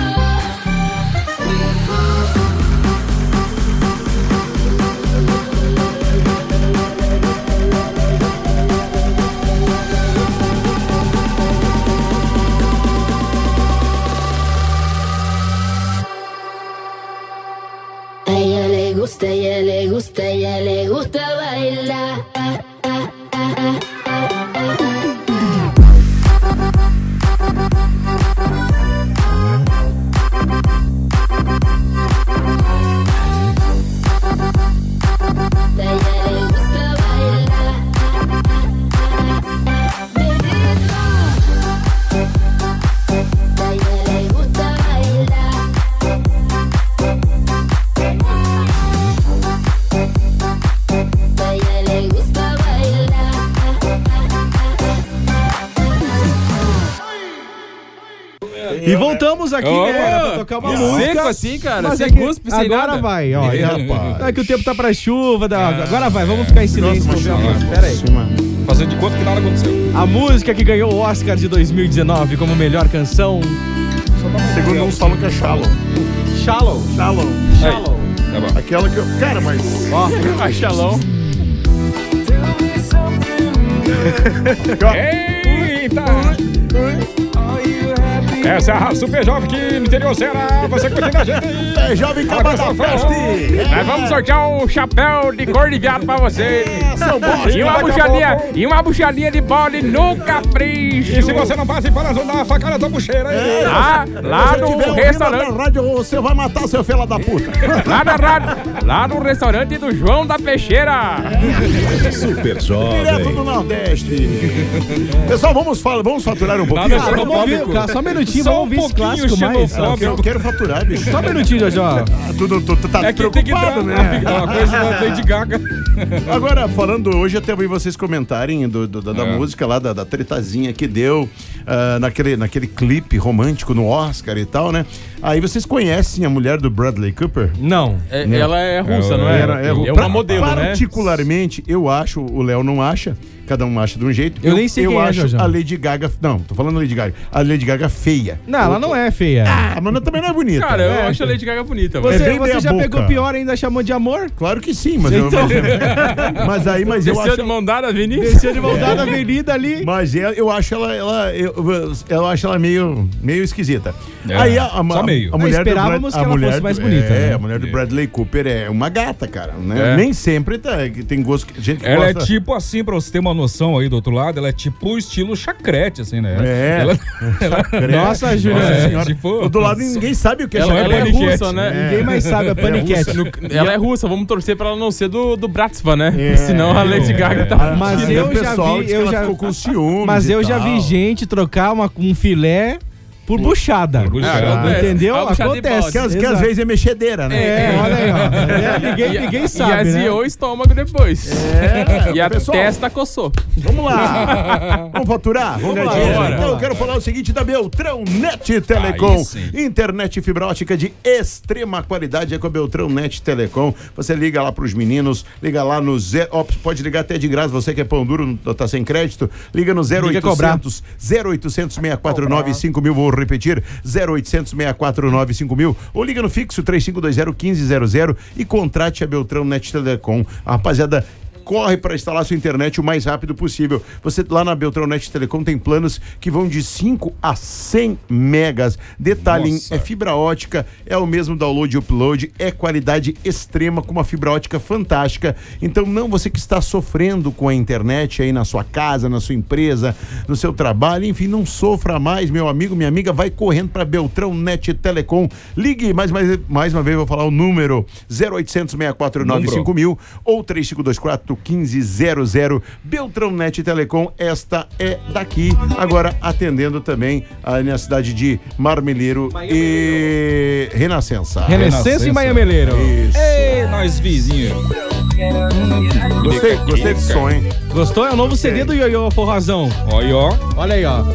a ella le gusta, a ella le gusta, a ella le gusta bailar. A ella le gusta bailar. Mi ritmo, a ella le gusta bailar. A ella le gusta bailar. E voltamos aqui, Ô, né? Era pra tocar uma que música. seco assim, cara. Mas Você é que cuspe sem agora nada. vai, ó. Ih, É, rapaz. é que o tempo tá pra chuva. da- Agora vai, vamos ficar em silêncio. Nossa, pra ver a mas- música. Pera aí. Fazendo de conta que nada aconteceu. A música que ganhou o Oscar de dois mil e dezenove como melhor canção. Segundo uns falam que é Shallow. Shallow. Shallow. Shallow. Tá bom. Aquela que eu... Cara, mas... Ó, a Shallow. Eita! Essa é a Super Jovem aqui no interior Ceará. Você curtindo a gente aí. É jovem Fala, Cabana pessoal. Fest. Nós vamos sortear um chapéu de cor de viado pra você. Seu bosta. E uma daqui a buchadinha, pouco- e uma buchadinha de bole no capricho. E se você não passa em Parazão, dá uma facada da bucheira aí. Lá, lá Se no tiver ouvindo restaurante. na rádio, você vai matar seu filho da puta. Lá na rádio, lá no restaurante do João da Peixeira. Super Direto Jovem. do Nordeste. Pessoal, vamos, fala, vamos faturar um pouquinho. Nada, Ah, não Vamos ouvir, Fábio. cara, só um minutinho, Só vamos um ouvir esse pouquinho clássico mais. xenofóbico. eu quero faturar, bicho. Só um minutinho, Jojo. Ah, Tu, tu, tu, tu tá É que tem que dar preocupado, uma, né? uma coisa da Lady Gaga. Agora, falando hoje, até vi vocês comentarem do, do- da, da É. música lá, da, da tretazinha que deu ah, naquele, naquele clipe romântico no Oscar e tal, né? Aí vocês conhecem a mulher do Bradley Cooper? Não. É, ela é russa, não é? Era- é, é pra- uma modelo, né? Particularmente, eu acho, o Léo não acha, cada um acha de um jeito. Eu nem sei eu quem é, acho Jorjão. a Lady Gaga. Não, tô falando da Lady Gaga. A Lady Gaga feia. Não, ela não é feia. Ah, mas também não é bonita. Cara, eu É. acho a Lady Gaga bonita. Você, é bem você meia já boca. pegou pior e ainda chamou de amor? Claro que sim, mas eu, Então- mas, mas aí, mas eu Desceu acho. de mão dada, Vinícius. Desceu de mão dada a avenida ali. Mas eu, eu acho ela, ela eu, eu acho ela meio, meio esquisita. É. Aí a, a, Só a meio. A mulher do Esperávamos Brad- que a ela mulher fosse do- mais bonita, É, né? a mulher do Bradley Cooper é uma gata, cara. Né? É. Nem sempre tá, tem gosto. Gente que Ela gosta... é tipo assim, pra você ter uma noção aí do outro lado, ela é tipo o estilo chacrete, assim, né? É. Ela, ela- Nossa, Júlio. É, Senhora. tipo- Do lado ninguém sabe o que é Ela, ela é chacrete. russa, né? É. Ninguém mais sabe a paniquete. No- ela é russa, vamos torcer pra ela não ser do, do Bratsva, né? É. Porque senão a Lady Gaga tá. Mas E eu o já pessoal vi, diz que eu ela já, ficou com ciúmes mas e eu já tal. vi gente trocar uma, um filé por buchada. Por buchada. Ah, Entendeu? é, a buchada de Acontece. bode. Que, às- que às Exato. vezes é mexedeira, né? É, olha aí, ó. É, ninguém, E- ninguém E sabe, né? aziou o estômago depois. É, E a pessoal, testa coçou. Vamos lá. Vamos faturar? Vamos, Vamos ganhar lá, dinheiro. bora. Então eu quero falar o seguinte da Beltrão Net Telecom. Aí sim. Internet fibra ótica de extrema qualidade é com a Beltrão Net Telecom. Você liga lá pros meninos, liga lá no zero, ó, pode ligar até de graça, você que é pão duro, não tá sem crédito, liga no zero oitocentos, zero oitocentos, seis quatro nove, cinco mil, vou repetir, zero oitocentos, seis quatro nove, cinco mil, ou liga no fixo três cinco dois zero, um cinco zero zero e contrate a Beltrão Net Telecom. A rapaziada corre para instalar sua internet o mais rápido possível. Você lá na Beltrão Net Telecom tem planos que vão de cinco a cem megas. Detalhe, Nossa. é fibra ótica, é o mesmo download e upload, é qualidade extrema com uma fibra ótica fantástica. Então não você que está sofrendo com a internet aí na sua casa, na sua empresa, no seu trabalho, enfim, não sofra mais, meu amigo, minha amiga, vai correndo para Beltrão Net Telecom. Ligue mais, mais, mais uma vez, vou falar o número zero oitocentos, seis quatro nove, cinco mil ou três cinco dois quatro, um cinco zero zero. Beltrão Net Telecom, esta é daqui. Agora atendendo também a minha cidade de Marmeleiro e Renascença. Renascença e Maiameleiro. Isso. Ei, nós vizinhos. Gostei, gostei do som, hein? Gostou? É o novo C D do Ioiô Forrazão. Olha, ó. Olha aí, ó.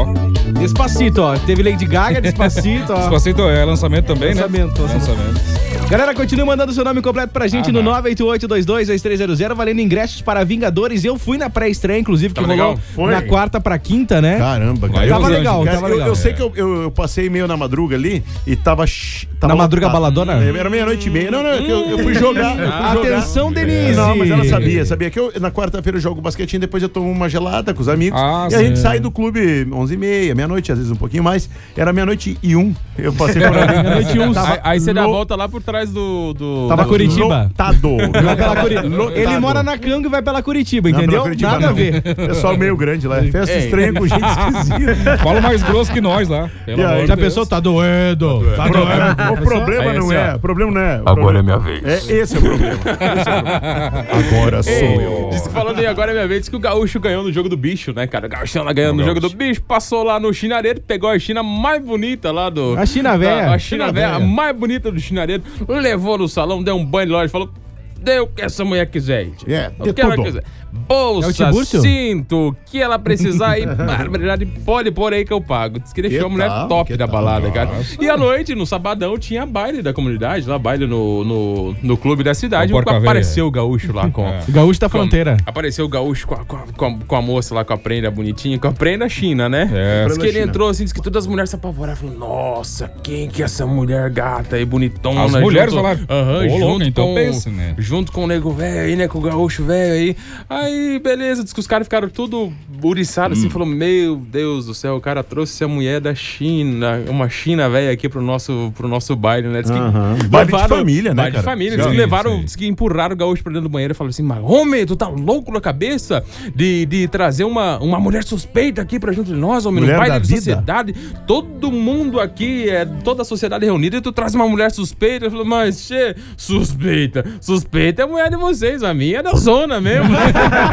Ó. Despacito, ó. Teve Lady Gaga, Despacito, ó. Despacito é lançamento também, Lançamento, né? lançamento. Galera, continue mandando seu nome completo pra gente Ah, no não. nove oito oito, dois dois, dois três zero zero, valendo ingressos para Vingadores. Eu fui na pré-estreia, inclusive, que Tá rolou legal? Foi? na quarta pra quinta, né? Caramba, cara. Vai, Tava Los legal, Angeles. tava eu, legal. eu sei que eu, eu, eu passei meio na madruga ali e tava. ch- tava Na madruga lotado. baladona? Era meia-noite e meia. Não, não, é que eu, eu fui jogar. Eu fui jogar. Atenção, Denise! Não, mas ela sabia, sabia que eu na quarta-feira eu jogo basquetinho, depois eu tomo uma gelada com os amigos. Ah, e a sim. gente sai do clube onze e meia, meia-noite, às vezes um pouquinho mais. Era meia-noite e um. Eu passei por ali. Meia-noite e um. Tava Aí, aí você dá a lo- volta lá por trás do. do Tava do- Curitiba. Lotado. Vai pela Curi- Lotado. Ele mora na Canga e vai pela Curitiba, Não, entendeu? pela Curitiba Nada a não. ver. Pessoal meio grande lá. Festa Ei. estranha com gente esquisita. Fala mais grosso que nós lá. Pelo E aí, amor Já de Deus. pensou? Tá doendo. Tá O problema, o problema Aí, não assim, é. ó. O problema não é. O Agora problema- é minha vez. É, esse é o problema. Esse é o problema. Agora sou Ei, eu. Diz que falando aí agora é minha vez, diz que o Gaúcho ganhou no jogo do bicho, né, cara? O Gaúcho lá ganhando no jogo do bicho, passou lá no chinareiro, pegou a China mais bonita lá do. A China véia. A, a China China véia, a véia. mais bonita do chinareiro, levou no salão, deu um banho de loja, falou. Deu o que essa mulher quiser, gente. É, o de que ela tudo. quiser. É o Bolsa, Tibúrcio? cinto, o que ela precisar aí, barbaridade, pode pôr aí que eu pago. Diz que deixou Que a mulher tal, top que da tal? balada, cara. E à noite, no sabadão, tinha baile da comunidade, lá, baile no, no, no clube da cidade. Com Porca Véia. Apareceu o gaúcho lá com... Gaúcho da com- fronteira. Apareceu o gaúcho com a, com, a, com, a, com a moça lá, com a prenda bonitinha, com a prenda China, né? É. Diz que ele China. entrou assim, diz que todas as mulheres se apavoraram. Falou, nossa, quem que é essa mulher gata e bonitona? As mulheres junto- falaram, Aham, "Ô, junto louco, então com, pensa, né?" Junto com o nego velho aí, né? Com o gaúcho velho aí. Aí, beleza, diz que os caras ficaram tudo buriçados Hum. assim, falou, meu Deus do céu, o cara trouxe a mulher da China, uma China velha aqui pro nosso, pro nosso baile, né? Diz que Aham. Baile de família, né, Baile de cara? família. Diz que Sim, levaram, sim. diz que empurraram o gaúcho pra dentro do banheiro e falaram assim, mas homem, tu tá louco na cabeça de, de trazer uma, uma mulher suspeita aqui pra junto de nós, homem, Mulher no baile da de vida? sociedade, todo mundo aqui, é, toda a sociedade reunida, e tu traz uma mulher suspeita. Eu falei, mas, che, suspeita, suspeita é a mulher de vocês, a minha é da zona mesmo, né?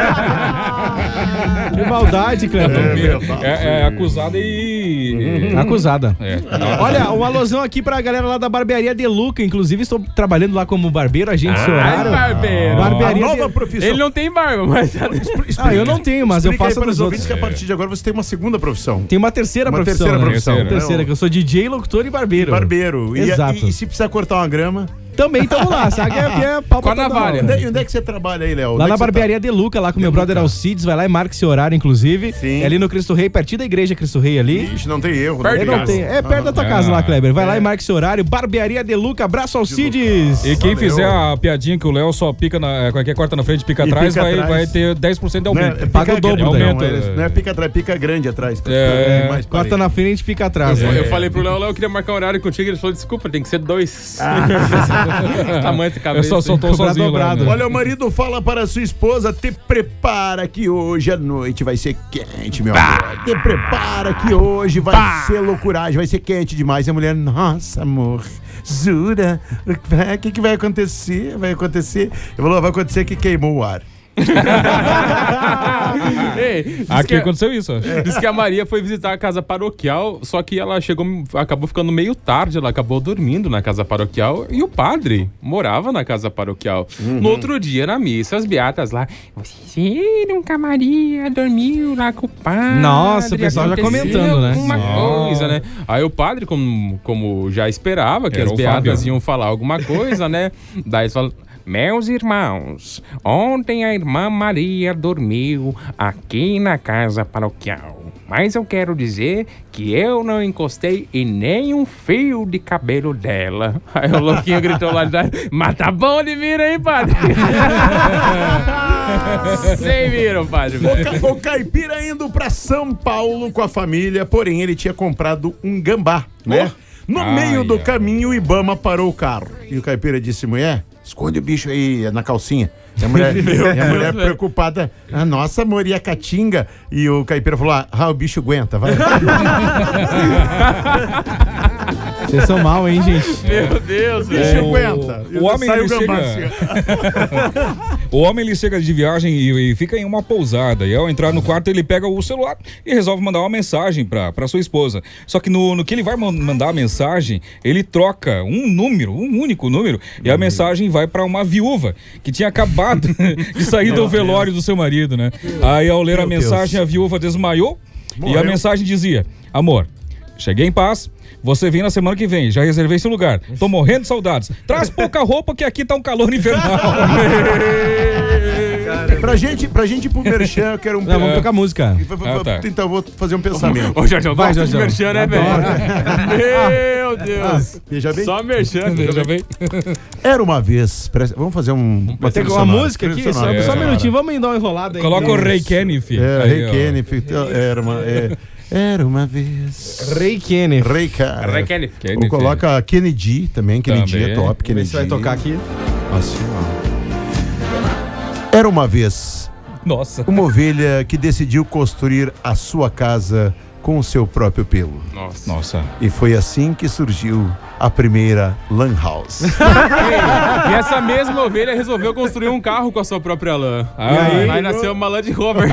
Que maldade, Cleiton. É, é acusada e. Acusada. É. Olha, um alusão aqui pra galera lá da barbearia De Luca. Inclusive, estou trabalhando lá como barbeiro, agente Ai, horário. barbeiro. Barbearia A nova de... profissão. Ele não tem barba, mas... Ah, eu não tenho, mas eu Explica aí faço para nos os ouvintes outros. que a partir de agora você tem uma segunda profissão. Tem uma terceira Uma profissão. terceira né? profissão. Terceira. Terceira, que eu sou D J, locutor e barbeiro. Barbeiro. E, Exato. e, e se precisar cortar uma grama? também estamos lá, sabe? Que é, que é pau pra toda obra. Onde, onde é que você trabalha aí, Léo? Lá Onde na é que você barbearia De Luca, lá com o meu brother Alcides, vai lá e marca esse horário, inclusive. Sim. É ali no Cristo Rei, pertinho da igreja Cristo Rei ali. Ixi, não tem erro. É, não tem. É perto da tua casa lá, Kleber. Vai É. lá e marca esse horário. Barbearia De Luca, abraço Alcides. E quem Valeu. fizer a piadinha que o Léo só pica na. Qualquer corta na frente, pica E atrás, pica vai, atrás. vai ter dez por cento de Não é, aumento. é Paga o pica dobro grande, daí. não, é- não é pica atrás, pica grande atrás. pra É. ficar mais Corta parelho. na frente e fica atrás. Eu, né? eu falei pro Léo, Léo, eu queria marcar um horário contigo, ele falou, desculpa, tem que ser dois. Ah. Tamanho de cabeça. Eu só, só tô Cobrar sozinho lá. dobrado. né? Olha, o marido fala para sua esposa: te prepara que hoje a noite vai ser quente, meu amor. Te prepara que hoje vai ser loucuragem, vai ser quente demais. E a mulher, nossa, amor, jura? O que, que vai acontecer? Vai acontecer? Ele falou: vai acontecer que queimou o ar. Ei, diz Aqui que- aconteceu isso. ó. Diz que a Maria foi visitar a casa paroquial, só que ela chegou, acabou ficando meio tarde, ela acabou dormindo na casa paroquial e o padre morava na casa paroquial. No outro dia, na missa, as beatas lá, vocês viram que a Maria dormiu lá com o padre? Nossa, o pessoal já Aconteceu comentando, né? alguma Nossa. coisa, né? Aí o padre, como, como já esperava, que Era as o beatas Fábio. iam falar alguma coisa, né? Daí eles falam: meus irmãos, ontem a irmã Maria dormiu aqui na casa paroquial. Mas eu quero dizer que eu não encostei em nenhum fio de cabelo dela. Aí o louquinho gritou lá de trás: mas tá bom de mira, hein, padre? Sem viram, padre. O, ca- o caipira indo pra São Paulo com a família, porém ele tinha comprado um gambá, né? No Ai, meio do ai. caminho, o Ibama parou o carro. E o caipira disse: mulher, esconde o bicho aí na calcinha. E a mulher, e a mulher preocupada: ah, nossa, amor, e a caatinga? E o caipira falou: ah, o bicho aguenta, vai. Vocês são mal, hein, gente? Meu Deus, O bicho velho. aguenta. O homem, Sai ele o gambá chega- assim. O homem ele chega de viagem e, e fica em uma pousada. E ao entrar no quarto, ele pega o celular e resolve mandar uma mensagem pra, pra sua esposa. Só que no, no que ele vai man- mandar a mensagem, ele troca um número, um único número, e a mensagem vai pra uma viúva que tinha acabado de sair do velório do seu marido, né? Aí ao ler Meu a mensagem, Deus. a viúva desmaiou e Morreu. a mensagem dizia: amor, cheguei em paz. Você vem na semana que vem, já reservei esse lugar. Tô morrendo de saudades. Traz pouca roupa que aqui tá um calor infernal. Pra gente, pra gente ir pro Merchan, eu quero um... Não, vamos tocar música. Ah, tá. Então eu vou fazer um pensamento. Ô, Jorge, eu Vai, gosto de Jorge. merchan, né, velho? Meu Deus. Veja bem. Só merchan. Já vem? Era uma vez. presta- Vamos fazer um. Vai ter trilha uma sonora, música aqui? trilha Só, sonora. só um minutinho, vamos dar uma enrolada aí. Coloca o Isso. Ray Kenneth. É, Aí, Ray ó. Kenneth. Era uma, é, era uma vez. Ray Kenneth. Ray Kenneth. Ray Kenneth. Kenneth. Ou coloca Kennedy também. Kennedy Também. é top. Vamos ver Kennedy. se vai tocar aqui. Assim, ó. Era uma vez Nossa. uma ovelha que decidiu construir a sua casa com o seu próprio pelo. Nossa. Nossa. E foi assim que surgiu a primeira Lan House. E essa mesma ovelha resolveu construir um carro com a sua própria lã. Ah, e aí, aí? aí nasceu uma Land Rover.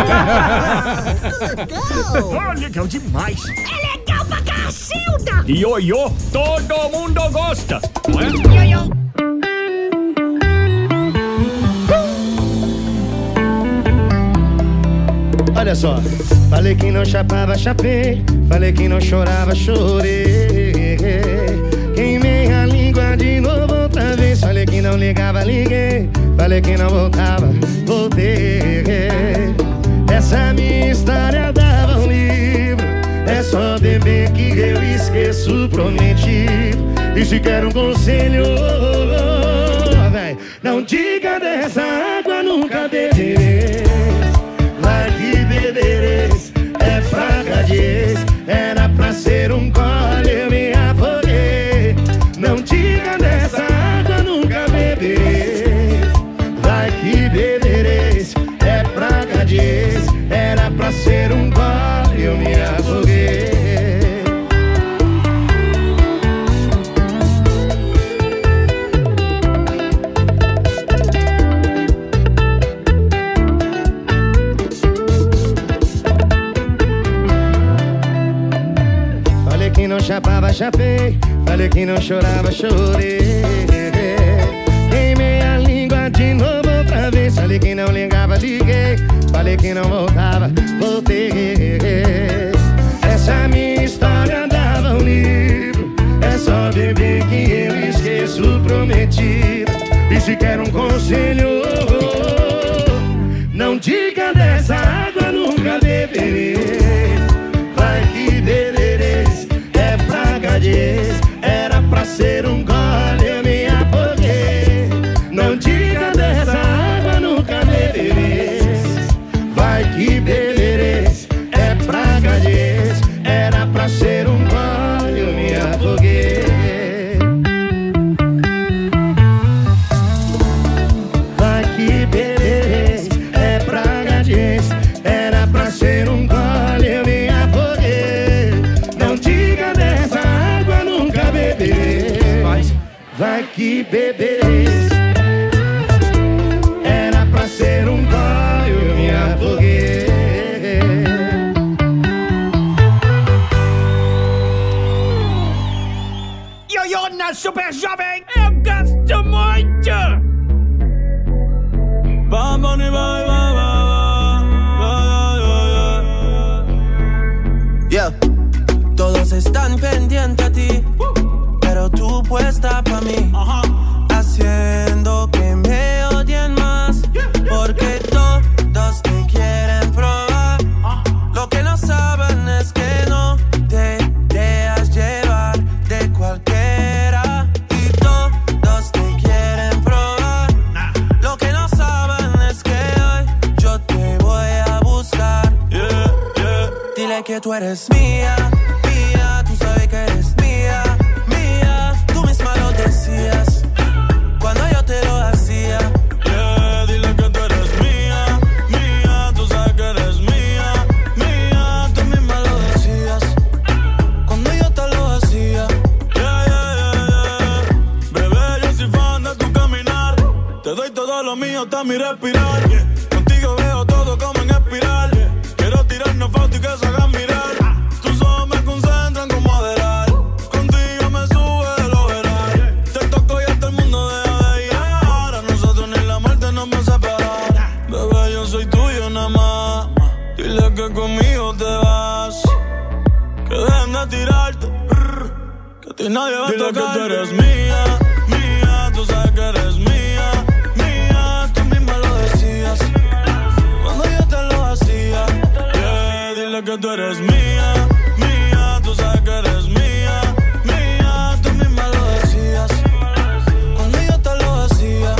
Oh, legal demais. É legal pra cacilda. Ioiô, todo mundo gosta, não é? Ioiô. Olha só, falei que não chapava, chapei. Falei que não chorava, chorei. Queimei a língua de novo outra vez. Falei que não ligava, liguei. Falei que não voltava, voltei. Essa minha história dava um livro. É só beber que eu esqueço, prometi. E se quer um conselho, véi, não diga dessa água, nunca beberei. Vai que bebereis, é praga de ex. Era pra ser um gole, eu me afoguei. Não diga dessa água, nunca beberei. Vai que bebereis, é praga de ex. Era pra ser um gole, eu me afoguei. Falei que não chapava, chapei. Falei que não chorava, chorei. Queimei a língua de novo outra vez. Falei que não ligava, liguei. Falei que não voltava, voltei. Essa minha história dava um livro. É só beber que eu esqueço, prometo. bebês. Era pra ser um gol, eu me afoguei. Ioiô na Super Jovem, eu gosto muito. Vamos, vai, vai, vai, vai, yeah. Todos están pendientes a ti, pero tú puesta pa' mí, haciendo que me odien más, porque todos te quieren probar. Lo que no saben es que no te dejas llevar de cualquiera, y todos te quieren probar. Lo que no saben es que hoy yo te voy a buscar. Yeah, yeah. Dile que tú eres mía, mía, tú sabes que eres mía, mía, tú misma lo decías cuando yo te lo hacía. Yeah, dile que tú eres mía, mía, tú sabes que eres mía, mía, tú misma lo decías cuando yo te lo hacía. Yeah, yeah, yeah, yeah. Bebé, yo soy fan de tu caminar, te doy todo lo mío hasta mi respirar. Contigo veo todo como en espiral. Quiero tirarnos fotos y que se hagan mirar. Tus ojos me concentran como adelar. Contigo me sube de lo veral. Te toco y hasta el mundo deja de llegar. A nosotros ni la muerte nos va a separar. Bebé, yo soy tuyo nada más. Dile que conmigo te vas. Que dejen de tirarte. Que a ti nadie va a tocar. Dile que tú eres mía, mía. Tú sabes que eres mía, mía. Tú misma lo decías cuando yo te lo hacía. Yeah, dile que tú eres mía, mía. Tú sabes que eres mía, mía. Tú misma lo decías cuando yo te lo hacía.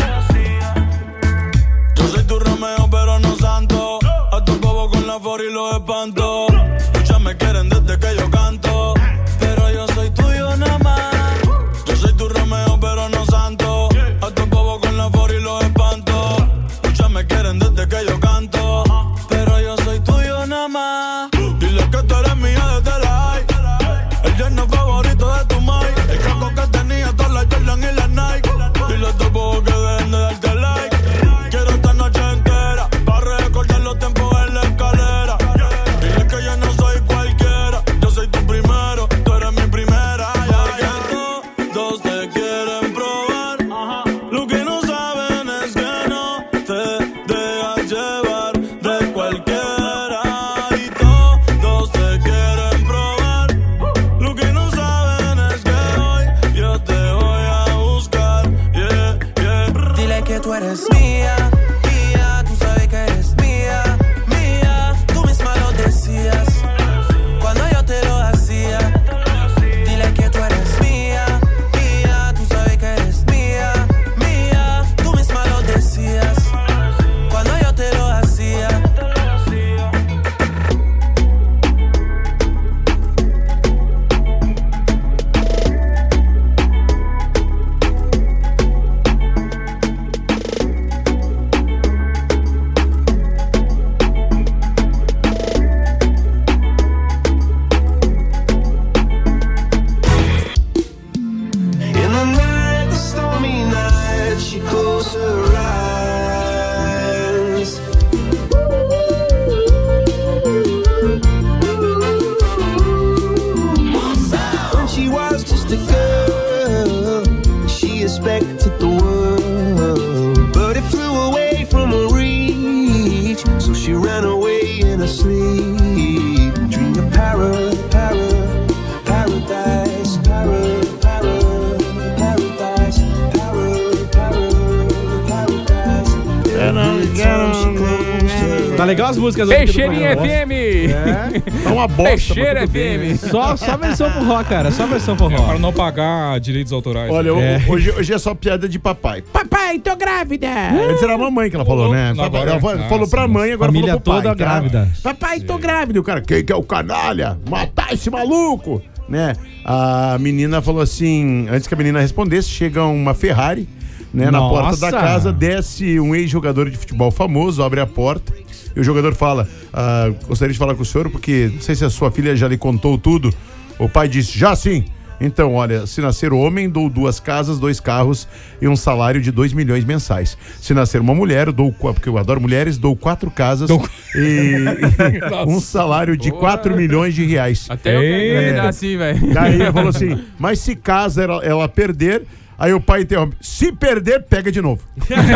Yo soy tu Romeo pero no santo. A tu bobo con la for y los espanto. Muchas me quieren desde que yo canto, pero yo soy tuyo nada más. Yo soy tu Romeo pero no santo. A tu bobo con la for y los espanto. Muchas me quieren desde que yo canto, pero yo soy tuyo nada más. Dile que tú eres mía desde la high. El yerno favorito de tu mai. El caco que tenía todas las Jordan y las Nike. Dile a tu bobo que dejen de darte like. Quiero esta noche entera para recordar los tiempos en la escalera. Dile que yo no soy cualquiera. Yo soy tu primero, tú eres mi primera. Ya, ya. Todos te quieren probar. Lo que no saben es que no te dejas llevar de cualquiera. Y todos te quieren probar. Lo que no saben es que hoy yo te voy a buscar. Yeah, yeah. Dile que tú eres mía, mía. Tú sabes que eres mía, mía. Tú misma lo decías cuando yo te lo hacía. Dile que tú eres mía, mía. Tú sabes que eres mía, mía. Tú misma lo decías cuando yo te lo hacía. In the night, the stormy night, she closed her eyes. When she was just a girl, she expected the world, but it flew away from her reach. So she ran away in her sleep, dreamed of para, para, paradise, para, para, paradise, para, para, paradise. Every time she closed her Tá legal as músicas hoje aqui do Peixeirinha programa. F M. É. Tá uma bosta. Peixeira mas tudo F bem. M. Só, só versão forró, cara. Só versão É, forró. para não pagar direitos autorais. Olha, né? o- hoje, hoje é só piada de papai. Papai, tô grávida. Antes era a mamãe que ela falou, né? Não, Papai, agora- ela falou, ah, falou pra sim, mãe, agora família falou pro pai. toda tá? grávida. Papai, tô grávida. E o cara, quem que é o canalha? Matar esse maluco. Né? A menina falou assim, antes que a menina respondesse, chega uma Ferrari, né, na porta da Nossa. casa, desce um ex-jogador de futebol famoso, abre a porta e o jogador fala, ah, gostaria de falar com o senhor porque não sei se a sua filha já lhe contou tudo. O pai disse, já sim, Então, olha, se nascer homem, dou duas casas, dois carros e um salário de dois milhões mensais. Se nascer uma mulher, dou, porque eu adoro mulheres, dou quatro casas dou... e, e um salário de quatro milhões de reais. Até eu quero me assim, velho. Daí ele falou assim, mas se caso ela, ela perder, aí o pai interrompe, se perder, pega de novo.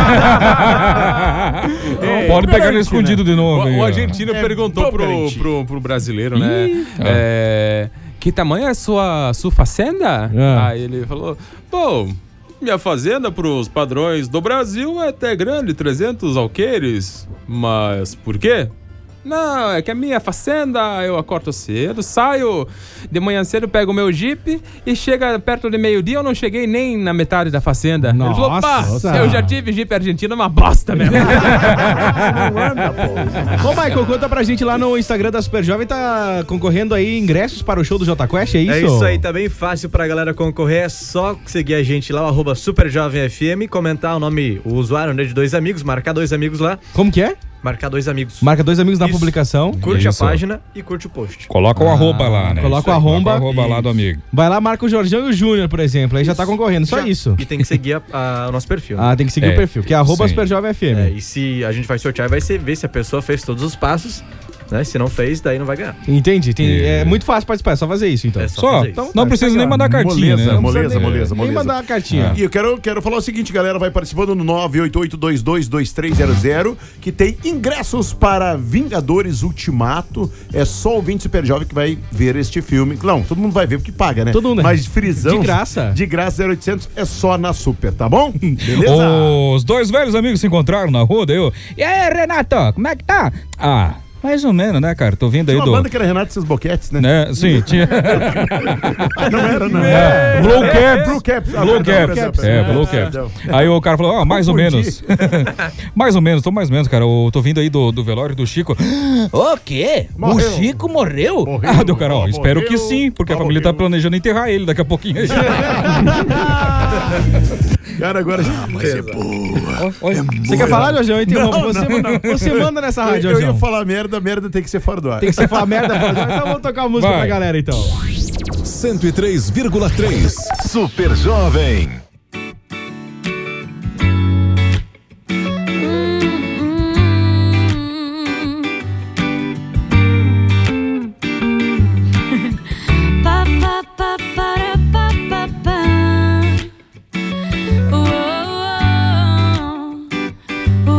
É, Pode pegar ele escondido, né? De novo. O, aí, o argentino é perguntou pro, pro, pro brasileiro, né? Ih, é, que tamanho é a sua, sua fazenda? Ah. Aí ele falou, pô, minha fazenda pros padrões do Brasil é até grande, trezentos alqueires. Mas por quê? Não, é que a minha fazenda, eu acordo cedo, saio de manhã cedo, pego o meu Jeep e chega perto de meio-dia, eu não cheguei nem na metade da fazenda. Nossa. Ele falou, pá, eu já tive Jeep argentino, é uma bosta mesmo. Não anda, pô. Ô, Michael, conta pra gente lá no Instagram da Super Jovem, tá concorrendo aí ingressos para o show do Jota Quest, é isso? É isso aí, tá bem fácil pra galera concorrer, é só seguir a gente lá, o arroba SuperJovemFM, comentar o nome, o usuário, né, de dois amigos, marcar dois amigos lá. Como que é? Marcar dois amigos. Marca dois amigos na Isso. publicação. Curte Isso. a página e curte o post. Coloca o Ah, arroba lá, né? Coloca o Isso aí, arroba. Coloca o arroba lá do amigo. Vai lá, marca o Jorjão e o Júnior, por exemplo. Aí já tá concorrendo, só Já. isso. E tem que seguir a- a- o nosso perfil. né? Ah, tem que seguir É. o perfil, que é arroba Sim. Superjovem F M. É, e se a gente vai sortear, vai ser ver se a pessoa fez todos os passos, né? Se não fez, daí não vai ganhar. Entendi. Tem- É. é muito fácil participar, é só fazer isso, então. É só Só, fazer isso. não precisa nem mandar cartinha, Moleza, né? moleza, moleza, Nem moleza. mandar uma cartinha. E eu quero, quero falar o seguinte, galera, vai participando no nove oito oito dois dois dois três zero zero, que tem ingressos para Vingadores Ultimato. É só o ouvinte Super Jovem que vai ver este filme. Não, todo mundo vai ver porque paga, né? Todo mundo. Mas frisão. De graça. De graça, zero oitocentos é só na Super, tá bom? Beleza? Os dois velhos amigos se encontraram na rua, daí eu... E aí, Renato, como é que tá? Ah, mais ou menos, né, cara? Tô vindo aí Tinha uma do... banda que era Renato e seus boquetes, né? Né? Sim, tinha... Não era, não. É, Blue Caps. Blue Caps. Ah, Blue perdão, Caps. perdão, É, perdão. Blue Caps. Aí o cara falou, ah, mais ou Confundi. menos. mais ou menos, tô mais ou menos, cara. Eu tô vindo aí do, do velório do Chico. O quê? Morreu. O Chico morreu? Morreu, ah, deu cara, ó, morreu, espero que sim, porque a família tá planejando enterrar ele daqui a pouquinho. Cara, agora... Ah, mas é boa. Você quer falar, Jorjão? Eu interrompo. Não, Você, não, manda, você manda nessa Eu, rádio, eu ia Jorjão. falar merda, merda tem que ser fora do ar. Tem que ser falar merda, fora do ar. Então vamos tocar a música Vai. pra galera, então. cento e três vírgula três Super Jovem. Pa, pa, pa, para, pa, pa, pa. Uou, uou,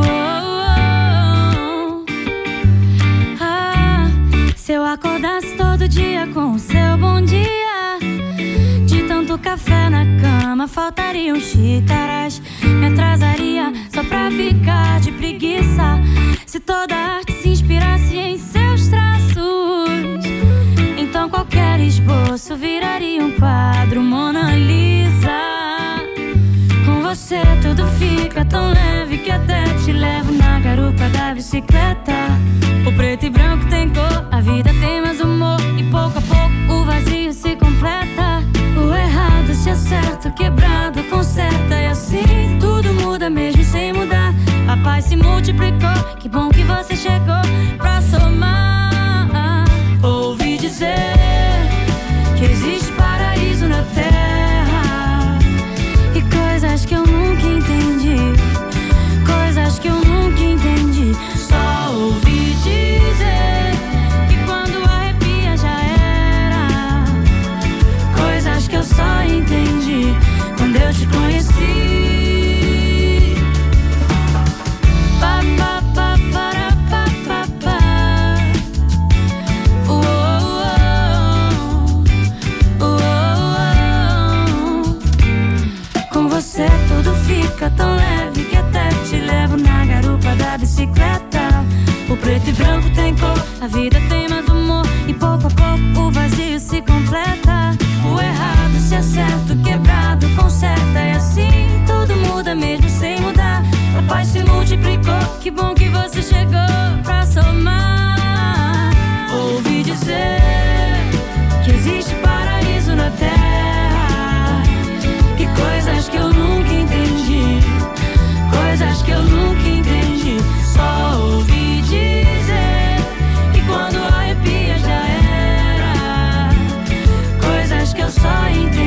uou. Ah, se eu acordasse todo dia com o seu bom dia, de tanto café na cama faltariam xícaras, me atrasaria só pra ficar de preguiça. Se toda arte se inspirasse em seus traços, então qualquer esboço viraria um quadro Mona Lisa. Com você tudo fica tão leve que até te levo na garupa da bicicleta. O preto e branco tem cor, a vida tem mais humor, e pouco a pouco o vazio se completa. O errado se acerta, o quebrado conserta, e assim tudo muda mesmo sem mudar. A paz se multiplicou, que bom que você chegou pra somar. Ouvi dizer que existe paraíso na terra, e coisas que eu nunca entendi, coisas que eu nunca entendi. Só ouvi dizer que quando arrepia já era, coisas que eu só entendi quando eu te conheci. Pa, pa, pa, para, pa, pa, pa. Com você tudo fica tão leve que até te levo na garupa da bicicleta. O preto e branco tem cor, a vida tem mais humor, e pouco a pouco o vazio se completa. O errado se acerta, o quebrado conserta, e assim tudo muda mesmo sem mudar. A paz se multiplicou, que bom que você chegou pra somar. Ouvi dizer que existe paraíso na terra, e coisas que eu nunca entendi, coisas que eu nunca entendi. Só ouvi dizer que quando arrepia já era, coisas que eu só entendi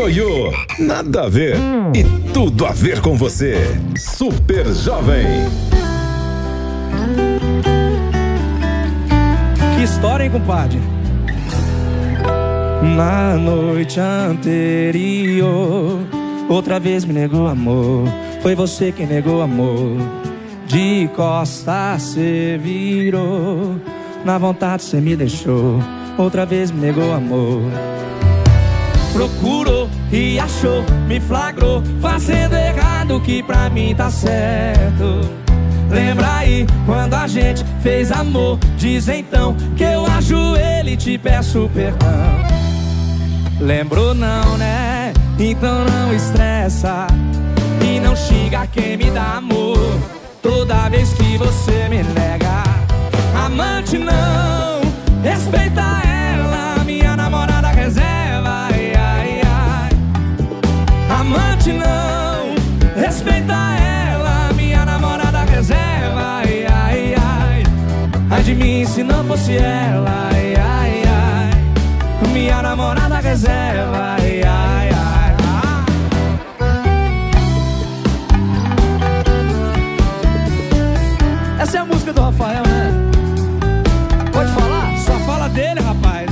Ioiô, nada a ver e tudo a ver com você. Super Jovem. Que história, hein, compadre? Na noite anterior, outra vez me negou amor. Foi você quem negou amor. De costas cê virou, na vontade cê me deixou. Outra vez me negou amor. Procurou e achou, me flagrou, fazendo errado que pra mim tá certo. Lembra aí quando a gente fez amor? Diz então que eu ajoelho e te peço perdão. Lembrou não, né? Então não estressa e não xinga quem me dá amor. Toda vez que você me nega, amante não, respeita ela, minha namorada reserva. Ai, ai, ai. Amante não, respeita ela, minha namorada reserva. Ai, ai, ai. Ai de mim se não fosse ela. Ai, ai, ai. Minha namorada reserva. Ai, ai, ai. Essa é a música do Rafael, né? Pode falar? Só fala dele, rapaz.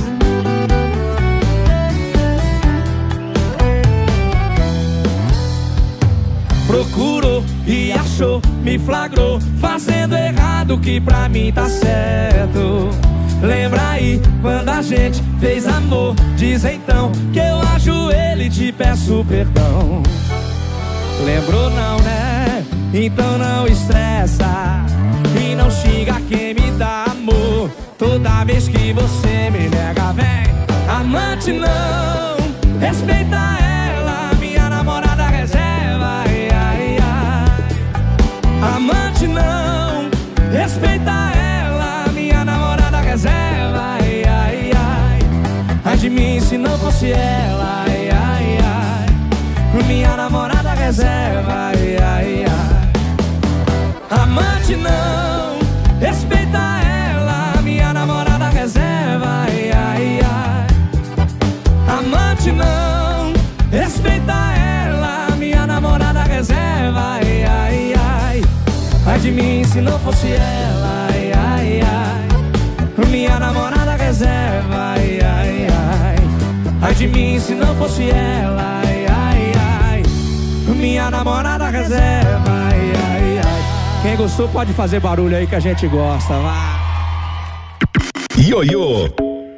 Procurou e achou, me flagrou, fazendo errado que pra mim tá certo. Lembra aí quando a gente fez amor? Diz então que eu ajoelho e te peço perdão. Lembrou não, né? Então não estressa e não xinga quem me dá amor. Toda vez que você me nega, vem. Amante não, respeita ela, minha namorada reserva. Ai, ai, ai. Amante não, respeita ela, minha namorada reserva. Ai, ai, ai. Ai de mim se não fosse ela. Ai, ai, ai. Minha namorada reserva. Ai, ai, ai. Amante não, respeita ela, minha namorada reserva. Ai, ai, ai. Amante não, respeita ela, minha namorada reserva. Ai, ai, ai. Ai de mim se não fosse ela. Ai, ai, ai. Minha namorada reserva. Ai, ai, ai. Ai de mim se não fosse ela. Ai, ai, ai. Minha namorada reserva. Ai, ai, ai. Quem gostou pode fazer barulho aí que a gente gosta, vai. Ioiô.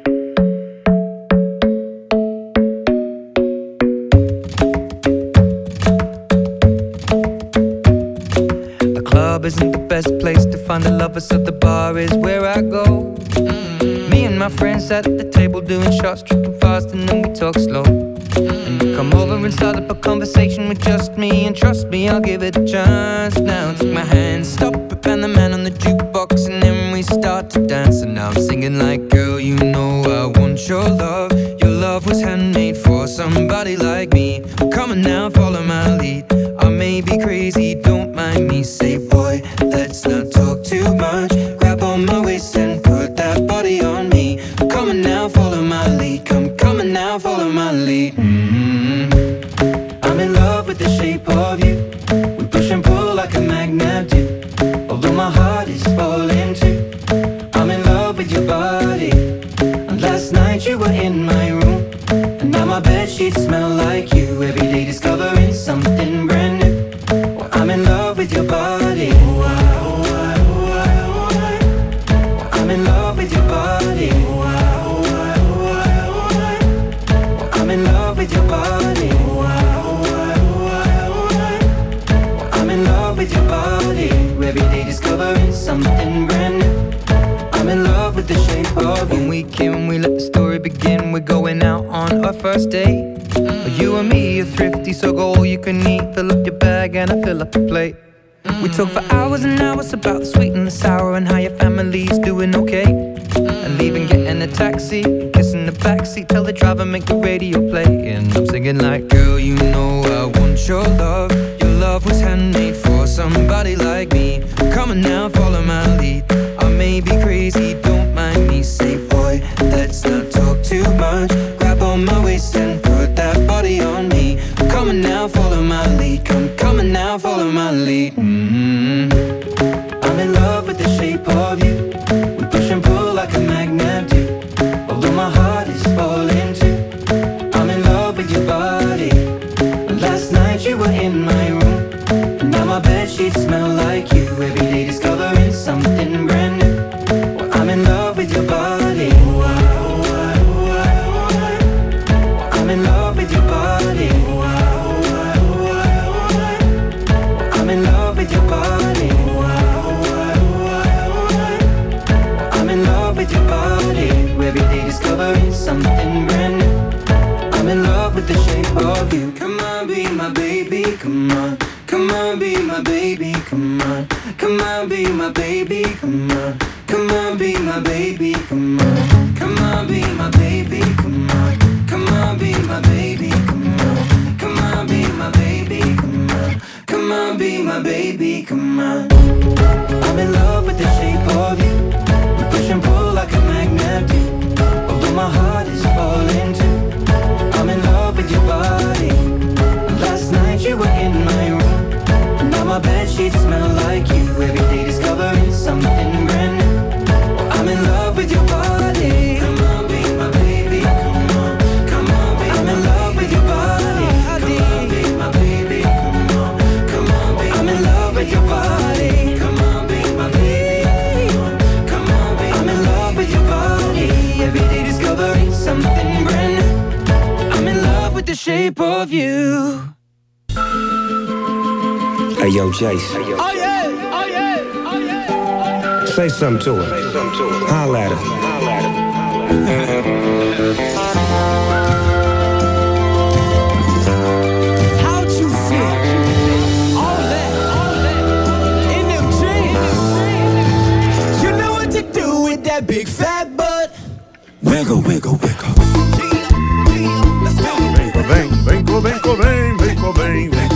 The club isn't the best place to find the lovers, so the bar is where I go. Mm-hmm. Me and my friends at the table doing shots, tripping fast and then we talk slow. And you come over and start up a conversation with just me, and trust me, I'll give it a chance. Now take my hand, stop it, and the man on the jukebox, and then we start to dance. And now I'm singing like, girl, you know I want your love. Your love was handmade for somebody like me. Come on now, follow my lead. I may be crazy, don't mind me. Say, boy, let's not talk too much. Grab on my waist and put that body on me. Come on now, follow my lead. Come, come on now, follow my lead. Mm-hmm. I'm in love with the shape of you. We push and pull like a magnet do. Although my heart is falling too. I'm in love with your body. And last night you were in my room, and now my bedsheets smell like you. Every day discovering something brand new. Well, I'm in love with your body. Oh, I, oh, I, oh, I, oh, I. Well, I'm in love with your body. Oh, I, oh, I, oh, I, oh, I. Well, I'm in love with your body. Oh, I, oh, I, oh, I, oh, I. Well, I'm in love with your body. Every day discovering something brand new. I'm in love with the shape of you. When we came and we let the story begin, we're going out on our first date. Mm. You and me are thrifty, so go all you can eat. Fill up your bag and I fill up the plate. Mm. We talk for hours and hours about the sweet and the sour, and how your family's doing okay. Mm. And leaving, getting a taxi, kissing the backseat, tell the driver make the radio play. And I'm singing like, girl, you know I want your love. Your love was handmade for somebody like me. Come on now, follow my lead. I may be crazy, don't mind me. Say, boy, let's not talk too much. Grab on my waist and put that body on me. in love with the shape of you. We push and pull like a magnet do. Although my heart is falling too. I'm in love with your body. Last night you were in my room, and now my bedsheets smell like you. Every day discovering something brand new. Well, I'm in love with your body. I'm in love with your body. I'm in love with your body. I'm in love with your body. Every day discovering something brand new. I'm in love with the shape of you. Come on, be my baby, come on. Come on, be my baby, come on. Come on, be my baby, come on. Come on, be my baby, come on. Come on, be my baby, come on. Come on, be my baby, come on. Come on, be my baby, come on. Come on, be my baby, come on. I'm in love with the shape of you. We push and pull like a magnet do. Although my heart is falling too. I'm in love with your body. Last night you were in my room. Now my bedsheets smell like you. Every day discovering something brand new. I'm in love with your body. Come on, be my baby. Come on, come on, be I'm in love with your body. Come on, be my baby. Come on, come on, be I'm in love with your body. Come on, be my baby. Come on, come on, be I'm in love with your body. Every day discovering something brand new. I'm in love with the shape of you. Hey, yo, Jace. Oh yeah, oh yeah, oh yeah. Say something to her. Holla at her. How'd you feel? All that, all that, in them jeans. You know what to do with that big fat butt. Wiggle, wiggle, wiggle. Vem, vem, vem, vem, vem, vem, vem, vem.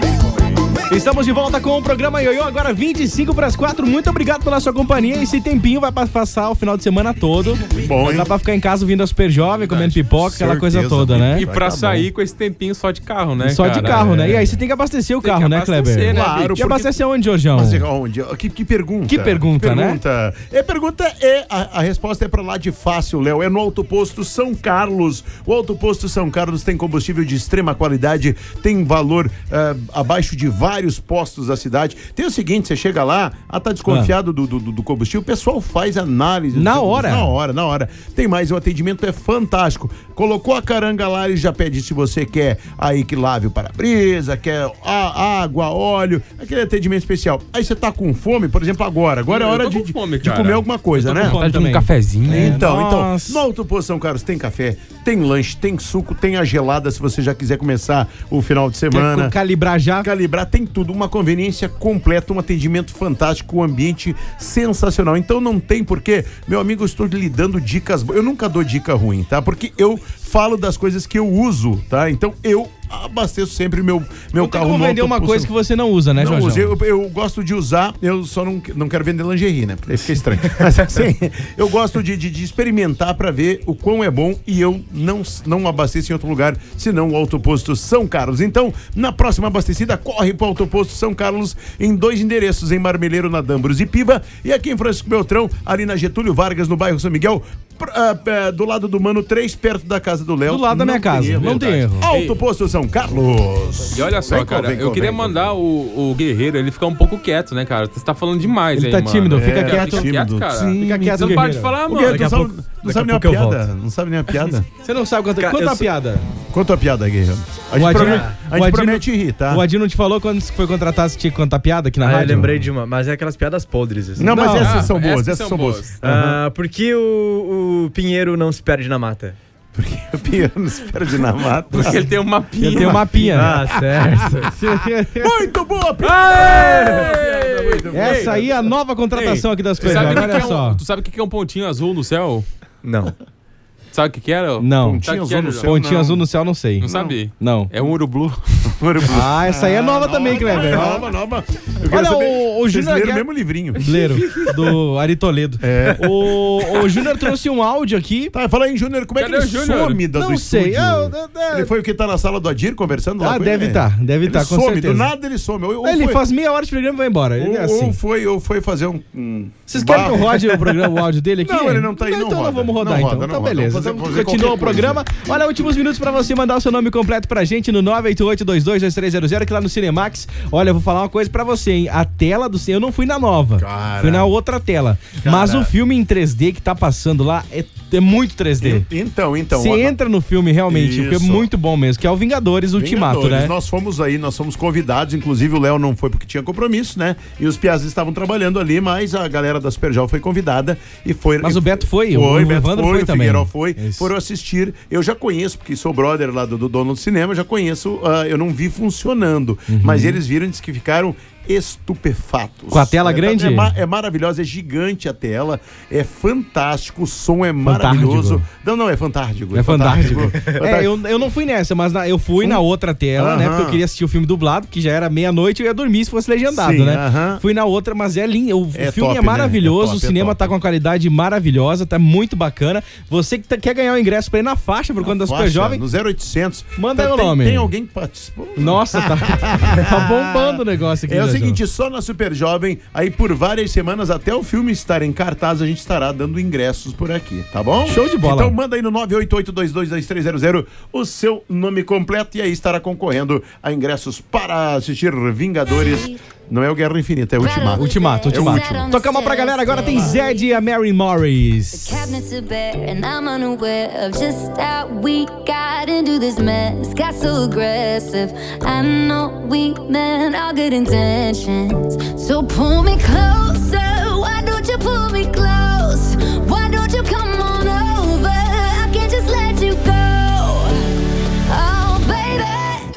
Estamos de volta com o programa Ioiô, agora vinte e cinco para as quatro. Muito obrigado pela sua companhia. Esse tempinho vai passar o final de semana todo. Bom, dá pra ficar em casa ouvindo a Super Jovem, comendo pipoca, aquela coisa toda, né? E pra sair com esse tempinho só de carro, né? Só de cara? carro, né? É. E aí você tem que abastecer o Tem carro, que né, abastecer, Kleber? né, Claro. E abastecer onde, Jorjão? Mas onde? Que, que pergunta? Que pergunta, né? pergunta. É, pergunta é, a, a resposta é pra lá de fácil, Léo. É no Autoposto São Carlos. O Autoposto São Carlos tem combustível de extrema qualidade, tem valor uh, abaixo de vários postos da cidade. Tem o seguinte, você chega lá, ah, tá desconfiado ah. do, do, do combustível, o pessoal faz análise. Na hora? Na hora, na hora. Tem mais, o atendimento é fantástico. Colocou a caranga lá, ele já pede se você quer aí que lave o para-brisa, quer a, água, óleo, aquele atendimento especial. Aí você tá com fome, por exemplo, agora. Agora é hora de, fome, de comer alguma coisa, né? Tá de um cafezinho. É, então, Nossa. então, no Autoposto São Carlos tem café, tem lanche, tem suco, tem a gelada, se você já quiser começar o final de semana. Quer calibrar já? Calibrar, tem tudo, uma conveniência completa, um atendimento fantástico, um ambiente sensacional. Então não tem porquê, meu amigo, eu estou lhe dando dicas, eu nunca dou dica ruim, tá? Porque eu falo das coisas que eu uso, tá? Então eu abasteço sempre meu, meu não carro tem como no vender uma Autoposto. coisa que você não usa, né, Não Jorjão? uso, eu, eu gosto de usar, eu só não, não quero vender lingerie, né? Porque aí fica estranho. Mas assim, eu gosto de, de, de experimentar pra ver o quão é bom e eu não, não abasteço em outro lugar, senão o Autoposto São Carlos. Então, na próxima abastecida, corre pro Autoposto São Carlos em dois endereços, em Marmeleiro, na Dambros e Piva, e aqui em Francisco Beltrão, ali na Getúlio Vargas, no bairro São Miguel, pra, uh, do lado do Mano três, perto da casa do Léo. Do lado da minha casa, erro, não tem erro. Autoposto São Carlos. E olha só, Vem, cara, vem, eu vem, queria vem, mandar o, o Guerreiro, ele ficar um pouco quieto, né, cara? Você tá falando demais Ele aí, tá mano. tímido, fica É, quieto. Fica quieto, cara. Sim, fica quieto, Você não pode Guerreiro. falar, O mano. Guerreiro, Daqui a tu sabe, pouco- não daqui sabe a nem a pouco eu piada? volto. Não sabe nem a piada? Você não sabe quanto, Cara, conta eu a sou- piada. Conta a piada, Guerreiro. A O gente, Adino- promete, a o gente Adino- promete rir, tá? O Adino te falou quando foi contratado se tinha que contar piada aqui na Ah, eu rádio? lembrei de uma, mas é aquelas piadas podres. Assim. Não, mas Não, essas ah, são boas, essas essas são são boas. boas. Ah, por que o, o Pinheiro não se perde na mata? Porque o Pinheiro não se perde na mata. Porque ele tem um mapinha. Ele tem uma mapinha. né? Ah, certo. Muito boa, piada! Ei! Essa aí é a nova contratação Ei, aqui das tu sabe coisas. o que Olha que é só. um- Tu sabe o que que é um pontinho azul no céu? Não. Sabe o que que era? Não. Sabe o que Pontinho que era, azul no João? céu. Pontinho não. azul no céu, não sei. Não sabe? Não. É um urublu. Ah, essa aí é nova também, Kleber. Nova, nova. Eu quero Olha, saber, o, o vocês Júnior leram quer- o mesmo livrinho. Leram, do Ari Toledo. É. O, o Júnior trouxe um áudio aqui. Tá, fala aí, Júnior, como é que Cadê ele o Júnior? some da, Não do sei. estúdio? Eu- eu- eu- Ele foi o que tá na sala do Adir conversando lá Ah, com deve ele? tá, deve Ele tá, com some, certeza. do nada ele some. Ou, ou Ele foi, faz meia hora de programa e vai embora. Ele ou, é assim. ou foi, ou foi fazer um... um Vocês querem que eu bar- rode o programa, o áudio dele aqui? Não, ele não tá aí, não Então roda. não vamos rodar, Não então. roda, não Então roda. beleza. Vamos fazer- Então, fazer continua o qualquer programa. Olha, últimos minutos pra você mandar o seu nome completo pra gente no nove oito oito, dois dois dois três zero zero, que lá no Cinemax. Olha, eu vou falar uma coisa pra você, hein? A tela do... Eu não fui na nova. Cara. Fui na outra tela. Cara. Mas o filme em três D que tá passando lá é, é muito três D. Então, então. Você ó, entra no filme realmente, porque é Isso. muito bom mesmo, que é o Vingadores Ultimato, Vingadores, né? Nós fomos aí, nós fomos convidados, inclusive o Léo não foi porque tinha compromisso, né? E os piazas estavam trabalhando ali, mas a galera da Superjal foi convidada e foi... Mas o Beto foi, foi, o o Beto Evandro foi, foi o também. Figueiró foi, Isso. foram assistir. Eu já conheço, porque sou brother lá do, do dono do cinema, já conheço, ah, eu não vi funcionando, Uhum. mas eles viram e disse que ficaram estupefatos. Com a tela É, grande? É, ma- é maravilhosa, é gigante a tela, é fantástico, o som é Fantárdigo. maravilhoso. Não, não, é fantástico. É fantástico. fantástico. É, eu, eu não fui nessa, mas na- eu fui na outra tela, né? Aham. Porque eu queria assistir o filme dublado, que já era meia-noite e eu ia dormir se fosse legendado, Sim, né? aham. Fui na outra, mas é lindo. O É filme top, é né? maravilhoso, É top, o cinema é top. tá com uma qualidade maravilhosa, tá muito bacana. Você que tá- quer ganhar o ingresso pra ir na faixa por conta da Super Faixa, Jovem, no zero oitocentos. manda aí o tem, nome. Tem alguém que participou? Nossa, tá, tá bombando o negócio aqui. É o né, seguinte, João? só na Super Jovem, aí por várias semanas, até o filme estar em cartaz, a gente estará dando ingressos por aqui, tá bom? Show de bola. Então manda aí no nove oito oito, dois dois dois três zero zero o seu nome completo e aí estará concorrendo a ingressos para assistir Vingadores. Não é o Guerra Infinita, é o Ultimato. Ultimato, É o Ultimato. último. Toca mal pra galera, agora tem Zed e a Mary Morris. Cabinets are bare and I'm unaware of just how we got into this mess. Got so aggressive. I know we meant all good intentions. So pull me closer. Why don't you pull me close? Why don't you come on over? I can't just let you go. Oh, baby.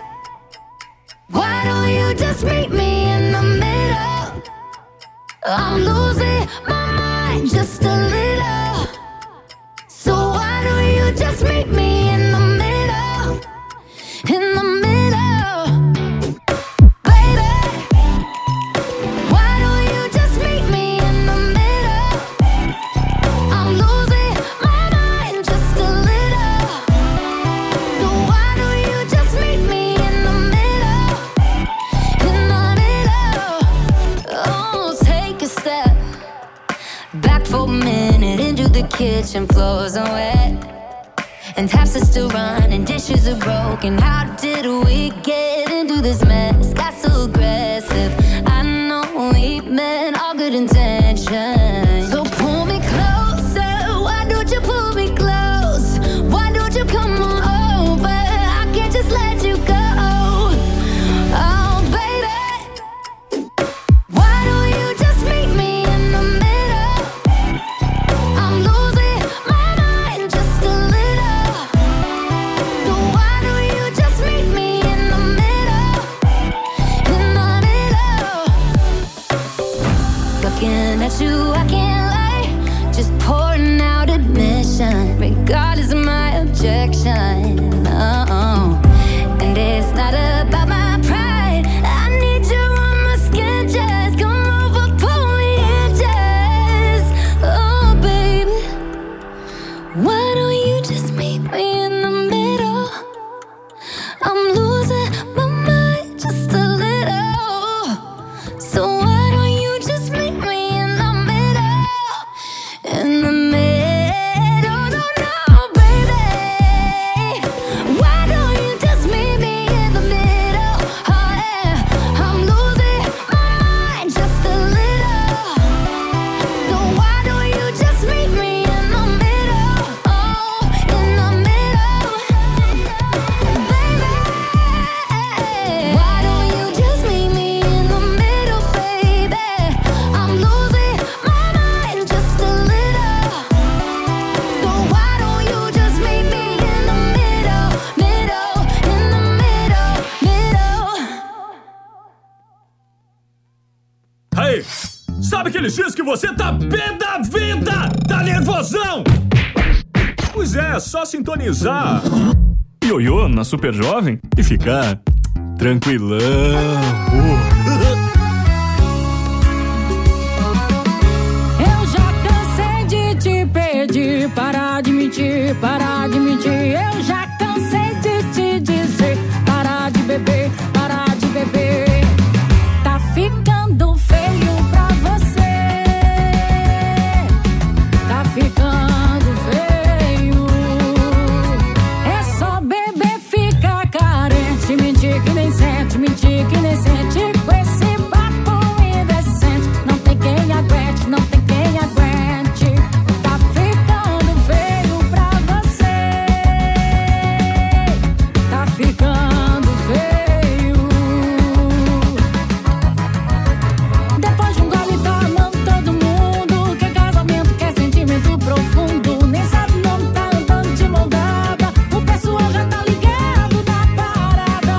Why don't you just meet me in the middle? I'm losing my mind just a little. So why don't you just meet me in the middle? In the middle. Baby, why don't you just meet me in the middle? I'm losing my mind just a little. So why don't you just meet me in the middle? In the middle. Oh, take a step back for a minute into the kitchen. Floors are wet and taps are still running, dishes are broken. How did we get into this mess? Got so aggressive. I know we meant all good intentions. So pull me closer. Why don't you pull me close? Why don't you come on over? I can't just let you go. Oh, baby. Why don't you just meet me in the middle? I'm losing my mind just a little. So why don't you just meet me in the middle? In the middle. Looking at you, I can't lie. Just pouring out admission, regardless of my objection. Oh, and it's not about my pride. I need you on my skin, just come over, pull me in, just. Oh, baby, why don't you just meet me in the middle? I'm losing my mind just a little. So why don't you just meet me in the middle? In the middle, no, no, baby. Why don't you just meet me in the middle? Oh, yeah. I'm losing my mind just a little. So why don't you just meet me in the middle? Oh, in the middle. Baby, why don't you just meet me in the middle, baby? I'm losing my mind just a little. So why don't you just meet me in the middle, middle, in the middle, middle? Aí, sabe aqueles dias que você tá pé da vida? Tá nervosão? Pois é, só sintonizar Ioiô na Super Jovem e ficar tranquilão. Eu já cansei de te pedir, parar de mentir, parar de mentir. Eu já cansei de te dizer, parar de beber, parar de beber. Tá ficando feio pra você, tá ficando feio. É só beber, ficar carente, mentir que nem sente, mentir que nem sente. Com esse papo indecente, não tem quem aguente, não tem quem aguente. Tá ficando feio pra você, tá ficando feio. Depois de um gole tá amando todo mundo, quer casamento, quer sentimento profundo. Nem sabe o nome, tá andando de mão dada. O pessoal já tá ligado na parada.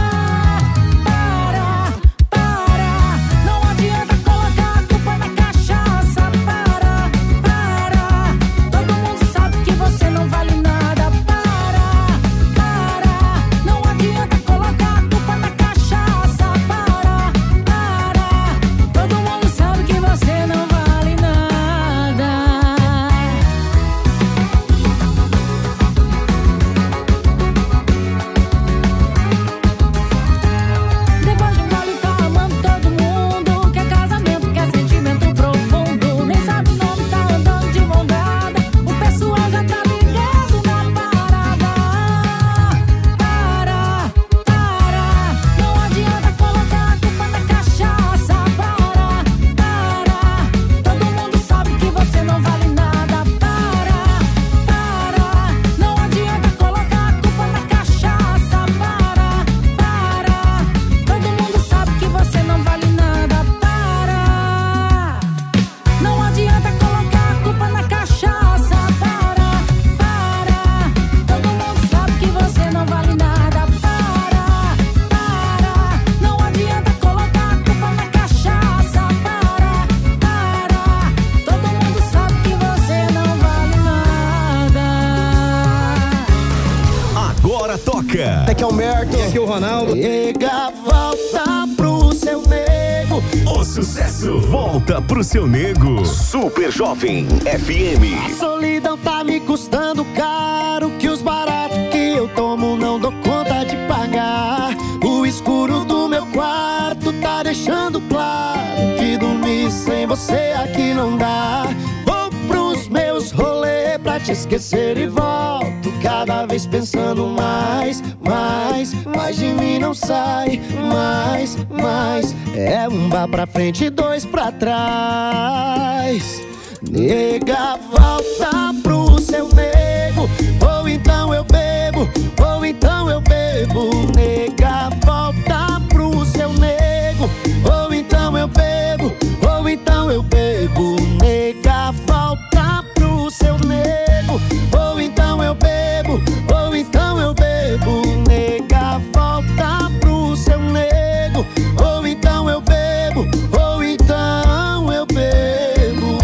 Para, para, não adianta colocar a culpa na cachaça. Para, para, todo mundo sabe que você não vale nada. Para, para, não adianta colocar a culpa na cachaça. Para, para, todo mundo sabe que você não vale nada. Depois de um gole tá amando todo mundo, quer casamento, quer sentimento profundo. Nem sabe o nome, tá andando de mão dada. O pessoal já tá ligado na parada. Para, para, não adianta colocar a culpa na cachaça. Para, para, todo mundo sabe que você não vale nada. Para, para, não adianta colocar a culpa na cachaça. Para, para, todo mundo sabe que você não vale nada. Para, não adianta colocar a culpa na cachaça. Para, para, todo mundo sabe que você não vale nada. Para, para, não adianta colocar a culpa na cachaça. Para, para, todo mundo sabe que você não vale nada. Agora toca. Aqui é o Merton. Aqui é o Ronaldo. Chega, volta pro seu nego. O sucesso volta pro seu nego. Super Jovem F M. A solidão tá me custando caro, que os baratos que eu tomo não dou conta de pagar. O escuro do meu quarto tá deixando claro que dormir sem você aqui não dá. Vou pros meus rolês pra te esquecer e volto cada vez pensando mais, mais, mais de mim não sai. Mais, mais, é um bar pra frente e dois pra trás. Nega, volta pro seu nego, ou então eu bebo, ou então eu bebo. Nega, volta pro seu nego, ou então eu bebo, ou então eu bebo. Nega, volta pro seu nego, ou então eu bebo, ou então eu bebo. Nega, volta pro seu nego, ou então eu bebo, ou então eu bebo.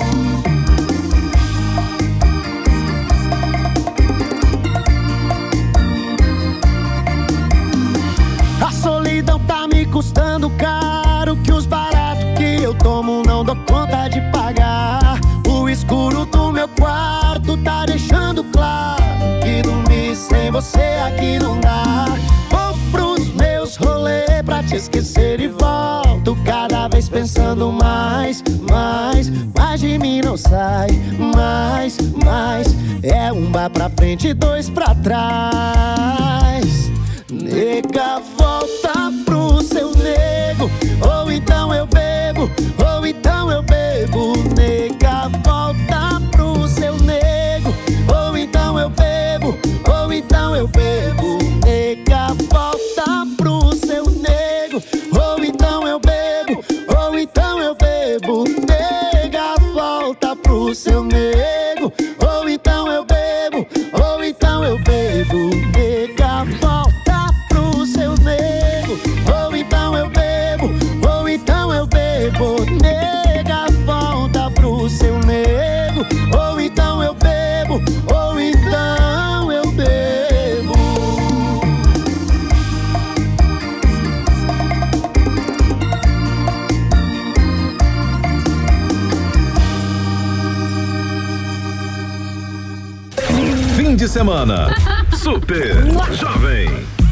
A solidão tá me custando caro, que os baratos que eu tomo não dou conta de pagar. O escuro do meu quarto tá deixando claro que dormir sem você aqui não dá. Vou pros meus rolês pra te esquecer e volto cada vez pensando mais, mais, mais de mim não sai. Mais, mais, é um bar pra frente e dois pra trás. Nega, volta pro seu nego, ou então eu bebo, ou então eu bebo. Nega, volta pro seu nego, ou então eu bebo, ou então eu bebo. Nega, volta pro seu nego, ou então eu bebo, ou então eu bebo. Nega, volta pro seu nego, ou então eu bebo, ou então eu bebo. Nega, volta pro seu nego, ou então eu bebo, ou então eu bebo. Nega, volta pro seu nego, ou então eu bebo, ou então eu bebo. fim de semana. Super Jovem.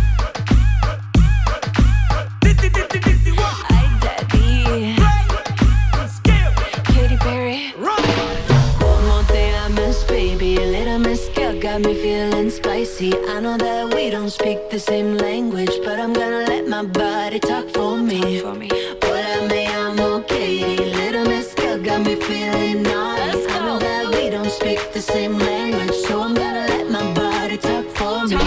Katy Perry. One more thing I miss, baby. A little miss girl got me feeling spicy. I know that we don't speak the same language, but I'm gonna let my body talk for me. What I may, I'm okay. Little miss girl got me feeling naughty. I know that we don't speak the same language, so I'm gonna let my body talk for me.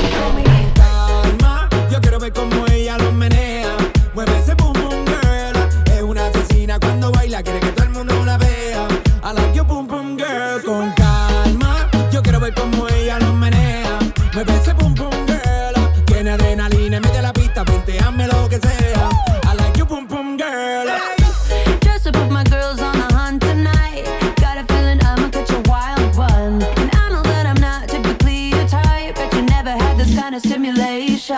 Calma, yo quiero ver cómo ella lo menea. Mueve ese boom boom girl. Es una asesina cuando baila, quiere que todo el mundo la vea. I like your boom boom girl. Con calma, yo quiero ver cómo ella lo menea. Mueve ese boom boom girl. Tiene adrenalina, mete la pista, penteame lo que sea. I like your boom boom girl. Just to put my girls on the hunt tonight. Got a feeling I'ma catch a wild one. And I know that I'm not typically your type, but you never had this kind of stimulation.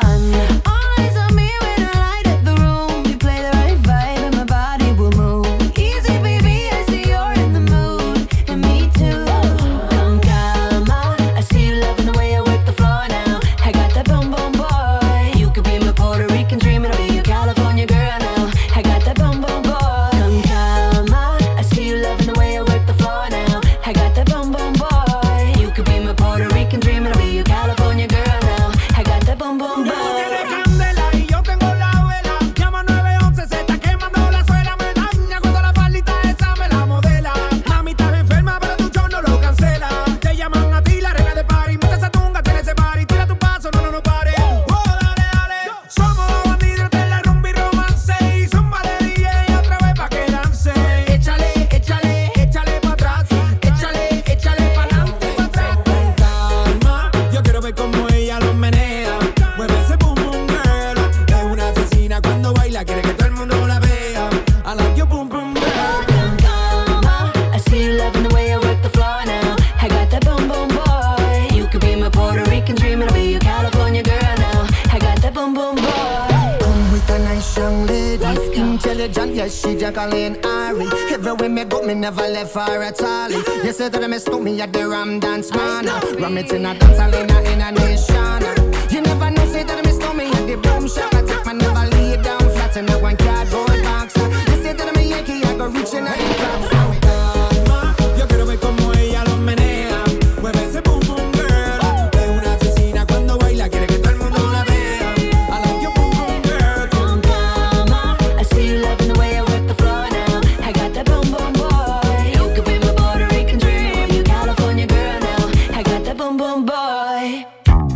Eyes on me when I light up the room. You play the right vibe and my body will move. Easy, baby, I see you're in the mood, and me too. Con calma, I see you loving the way I work the floor now. I got that boom boom boy. You could be my Puerto Rican dream, and I'll be your California girl now. I got that boom boom boy. Con calma, I see you loving the way I work the floor now. I got that boom boom boy. You could be my Puerto Rican dream, and I'll be your California girl now. I got that boom boom boy. Candela y yo tengo la vela. Llama nueve once, se está quemando la suela. Me daña cuando la faldita esa me la modela. Mami, estás enferma, pero tu show no lo cancela. Te llaman a ti la reina de party. Mete esa tunga, ten ese party. Tira tu paso, no, no, no pare. Oh, dale, dale. Somos los bandidos de la rumba y romance. Y zumba de D J otra vez pa' que dance. Échale, échale, échale pa' atrás. Échale, échale pa' adelante, pa' atrás. Con calma, yo quiero ver cómo ella lo menea. Mueve ese boom boom girl. Es una asesina cuando baila, quiere que todo el mundo la vea. I like your boom boom girl. Con calma, I see you loving the way I work the floor now. I got that boom boom boy. You could be my Puerto Rican dream, and I'll be your California girl now. I got that boom boom boy. Come with a nice young lady. Intelligent, yes, she Jacqueline Ari. Everywhere me go, me never left her at all. You said that me stop me at the Ram Dance Man. Ram it in a dance hall in a, in a nation. You never know, say that me stop me at the boom shop. I take my never lay down flat in a one cardboard box. You said that me Yankee, I go reaching out the top. Calma, yo quiero ver cómo ella lo menea. Mueve ese boom boom girl. Es una asesina cuando baila, quiere que todo el mundo la vea. I like your boom boom girl. Con calma, I see you loving the way I work the floor now. I got that boom boom boy. You could be my Puerto Rican dream, you California girl now. I got that boom boom boy.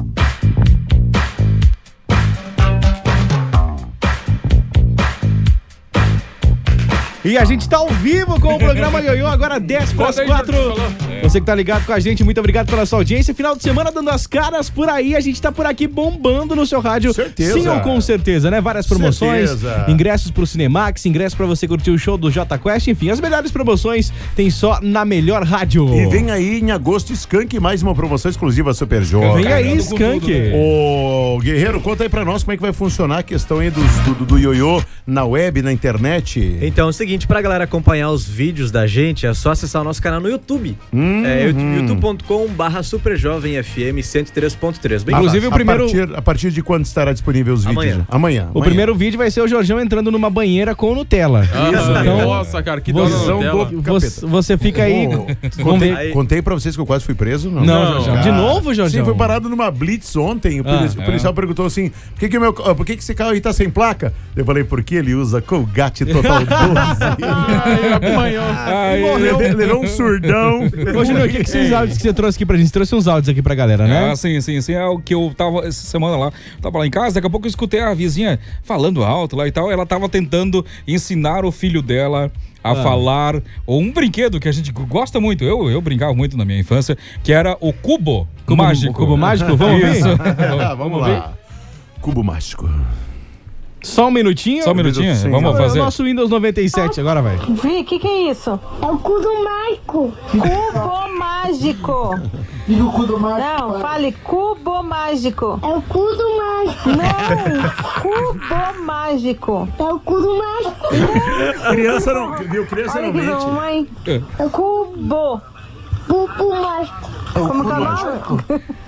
E a gente tá ao vivo com o programa Ioiô, agora dez para as quatro. Você que tá ligado com a gente, muito obrigado pela sua audiência. Final de semana dando as caras por aí, a gente tá por aqui bombando no seu rádio. Certeza. Sim ou com certeza, né? Várias promoções, Certeza. ingressos pro Cinemax, ingressos pra você curtir o show do Jota Quest, enfim, as melhores promoções tem só na melhor rádio. E vem aí em agosto Skank, mais uma promoção exclusiva Super Jovem. Vem aí, Skank. Tudo, né? Ô, Guerreiro, conta aí pra nós como é que vai funcionar a questão aí dos, do, do ioiô na web, na internet. Então é o seguinte, pra galera acompanhar os vídeos da gente, é só acessar o nosso canal no YouTube. Hum, é hum. youtube ponto com barra Superjovem F M cento e três ponto três. Bem Inclusive fácil. o primeiro... A partir, a partir de quando estará disponível os Amanhã. vídeos? Amanhã. O amanhã. primeiro vídeo vai ser o Jorjão entrando numa banheira com Nutella. Ah, Então, nossa, cara, que você, dó do você, você fica aí... Oh, Vamos ver. contei, contei pra vocês que eu quase fui preso? Não, Não, Jorjão. De novo, Jorjão? Sim, fui parado numa blitz ontem. O, Ah, polici- o policial é. perguntou assim: por que, que, o meu, por que, que esse carro aí tá sem placa? Eu falei, porque ele usa Colgate Total doze. Ai, apanhou. Ai, morreu. Levou um surdão. Ô, Júnior, o que, que esses áudios que você trouxe aqui pra gente? Você trouxe uns áudios aqui pra galera, né? Ah, sim, sim, sim. É o que eu tava essa semana lá. Tava lá em casa, daqui a pouco eu escutei a vizinha falando alto lá e tal. Ela tava tentando ensinar o filho dela a Ah. falar ou um brinquedo que a gente gosta muito. Eu, eu brincava muito na minha infância, que era o cubo, Cubo- mágico. o cubo mágico? Vamos ver? Isso. Ah, vamos lá. Cubo mágico. Só um minutinho? Só um minutinho? Sim. Vamos É fazer. o nosso Windows noventa e sete, agora vai. Vi, o que, que é isso? É o cubo mágico. Cubo mágico. E o cubo mágico? Não, fale cubo mágico. É o cubo mágico. Não, cubo mágico. É o cubo mágico. Criança não, viu? Criança Olha não que mente. mamãe. É cubo. Pupu mágico. Como que é o nome?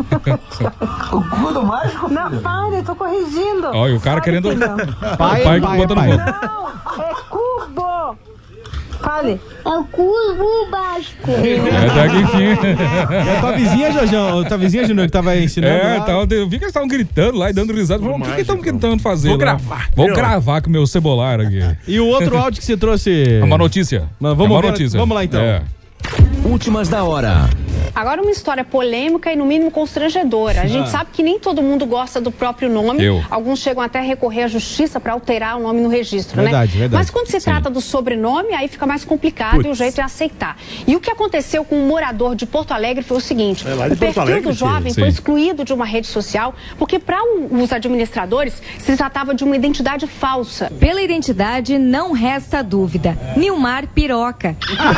O cu do mágico? Não, para, eu tô corrigindo. Olha, o cara querendo. Pai, pai, pai, botando pai. foto. Não, é cubo. Fale. É o cubo mágico. É, daqui enfim. É a tua vizinha, Jojão, tua vizinha, Júnior, que tava ensinando. É, lá. tal, eu vi que eles estavam gritando lá e dando risada. Falei, o que que estão tentando fazer? Vou lá? gravar. Vou Eu. gravar com o meu celular aqui. E o outro áudio que você trouxe? É uma notícia. Mas é vamos, uma ver- notícia. vamos lá então. É. Últimas da hora. Agora uma história polêmica e no mínimo constrangedora. A gente Ah. sabe que nem todo mundo gosta do próprio nome. Eu. Alguns chegam até a recorrer à justiça para alterar o nome no registro, Verdade, né? verdade. Mas quando se Sim. trata do sobrenome, aí fica mais complicado Puts. e o jeito é aceitar. E o que aconteceu com um morador de Porto Alegre foi o seguinte: É lá de o Porto perfil Alegre, do jovem tia? foi Sim. excluído de uma rede social porque para os administradores se tratava de uma identidade falsa. Pela identidade, não resta dúvida. Nilmar Piroca.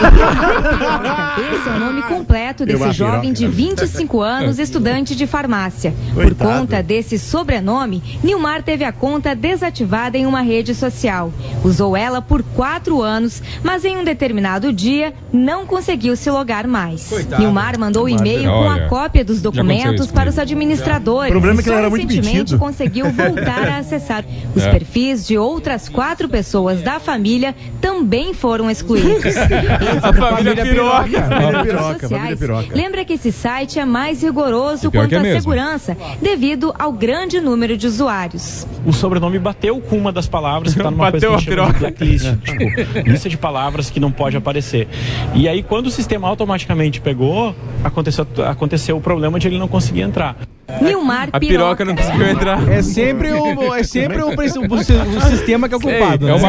Esse é o nome completo desse Nilmar jovem Piroca. de vinte e cinco anos, estudante de farmácia. Por Coitado. conta desse sobrenome, Nilmar teve a conta desativada em uma rede social. Usou ela por quatro anos, mas em um determinado dia não conseguiu se logar mais. Coitado. Nilmar mandou Nilmar e-mail com Olha, a cópia dos já aconteceu documentos isso para comigo. os administradores. O problema é que e ele só era muito recentemente metido. conseguiu voltar a acessar. Os É. perfis de outras quatro pessoas da família também foram excluídos. Esse A família Piroca. Nas Família redes Piroca, sociais. família Piroca. Lembra que esse site é mais rigoroso E pior quanto que é à mesmo. segurança, devido ao grande número de usuários. O sobrenome bateu com uma das palavras que tá numa Bateu coisa que a a gente chama de piroca. blacklist, tipo, lista de palavras que não pode aparecer. E aí, quando o sistema automaticamente pegou, aconteceu, aconteceu o problema de ele não conseguir entrar. Nilmar A piroca não conseguiu entrar. É sempre o, é sempre o, o, o, o sistema que é o culpado. Ei, né?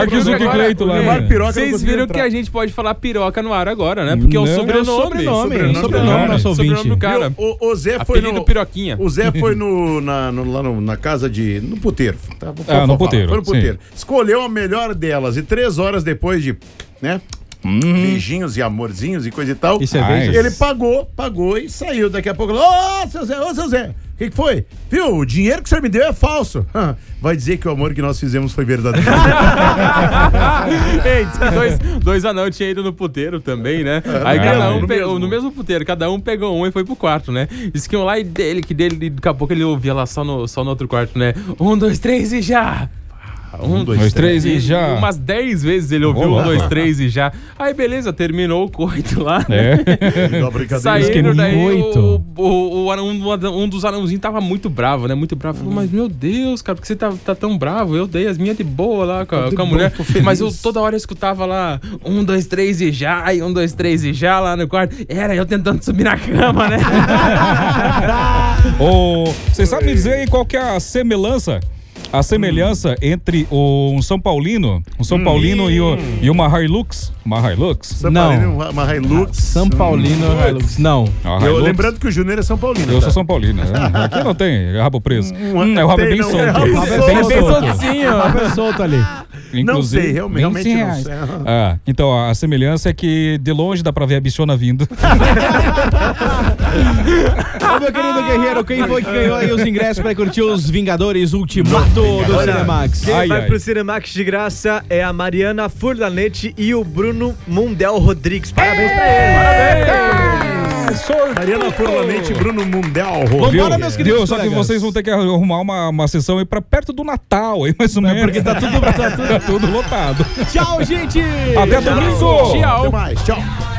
Agora, Vocês viram que a gente pode falar piroca no ar agora, né? Porque é o Não, sobrenome. é o sobrenome, Sobrenome, sobrenome do nosso ouvinte. sobrenome do cara. O, o Zé foi Apelido no... Piroquinha. O Zé foi no, na, no- lá no- na casa de... No puteiro. Tá, vou- Ah, vou no falar. puteiro, Foi no puteiro. sim. Escolheu a melhor delas e três horas depois de... né? Beijinhos e amorzinhos e coisa e tal. E cervejas? Ele pagou, pagou e saiu. Daqui a pouco, ô, seu Zé, ô, seu Zé, o que, que foi? Viu, o dinheiro que o senhor me deu é falso. Vai dizer que o amor que nós fizemos foi verdadeiro. Ei, diz que dois, dois anão tinham ido no puteiro também, né? Aí no cada mesmo, um no pegou, mesmo. no mesmo puteiro, cada um pegou um e foi pro quarto, né? Diz que iam lá e dele, que dele, daqui a pouco ele ouvia lá só no, só no outro quarto, né? Um, dois, três e já! Um, dois, três e já. Umas dez vezes ele ouviu Olá. um, dois, três e já. Aí beleza, terminou o coito lá. É. Saíram daí, Coito. o, o, o anão- um, um dos anãozinhos tava muito bravo, né? Muito bravo. Falou, mas meu Deus, cara, por que você tá, tá tão bravo? Eu dei as minhas de boa lá com a, de com a boa, mulher. tô feliz. Mas eu toda hora eu escutava lá, um, dois, três e já, e um, dois, três e já lá no quarto. Era eu tentando subir na cama, né? Ô, Você sabe me dizer aí qual que é a semelhança? A semelhança entre o, um São Paulino, um São Paulino e, o, e uma Hilux? Uma Hilux? São Paulino, uma Hilux. São Paulino Hilux. Não. A Eu, Hilux? lembrando que o Júnior é São Paulino. Eu tá? sou São Paulino. é. Aqui não tem rabo preso. Hum, Hum, é o rabo é tem, bem não, solto. é rabo É solto. bem Bem solto. soltinho. Rabo é solto ali. Não sei, realmente, realmente vinte não reais. sei. Ah, então a semelhança é que de longe dá pra ver a bichona vindo. Ô, meu querido guerreiro, quem foi que ganhou aí os ingressos pra curtir os Vingadores Ultimato do Olha, Cinemax? Quem Ai, vai ai. pro Cinemax de graça é a Mariana Furlanete e o Bruno Mundel Rodrigues. Parabéns pra eles. Parabéns! Mariana Furlanete e Bruno Mundel. Vambora, meus queridos Viu? Só que colegas. vocês vão ter que arrumar uma, uma sessão aí pra perto do Natal, aí mais ou menos. Porque tá tudo, tá tudo... Tá tudo lotado. Tchau, gente! Até domingo! Até mais, tchau.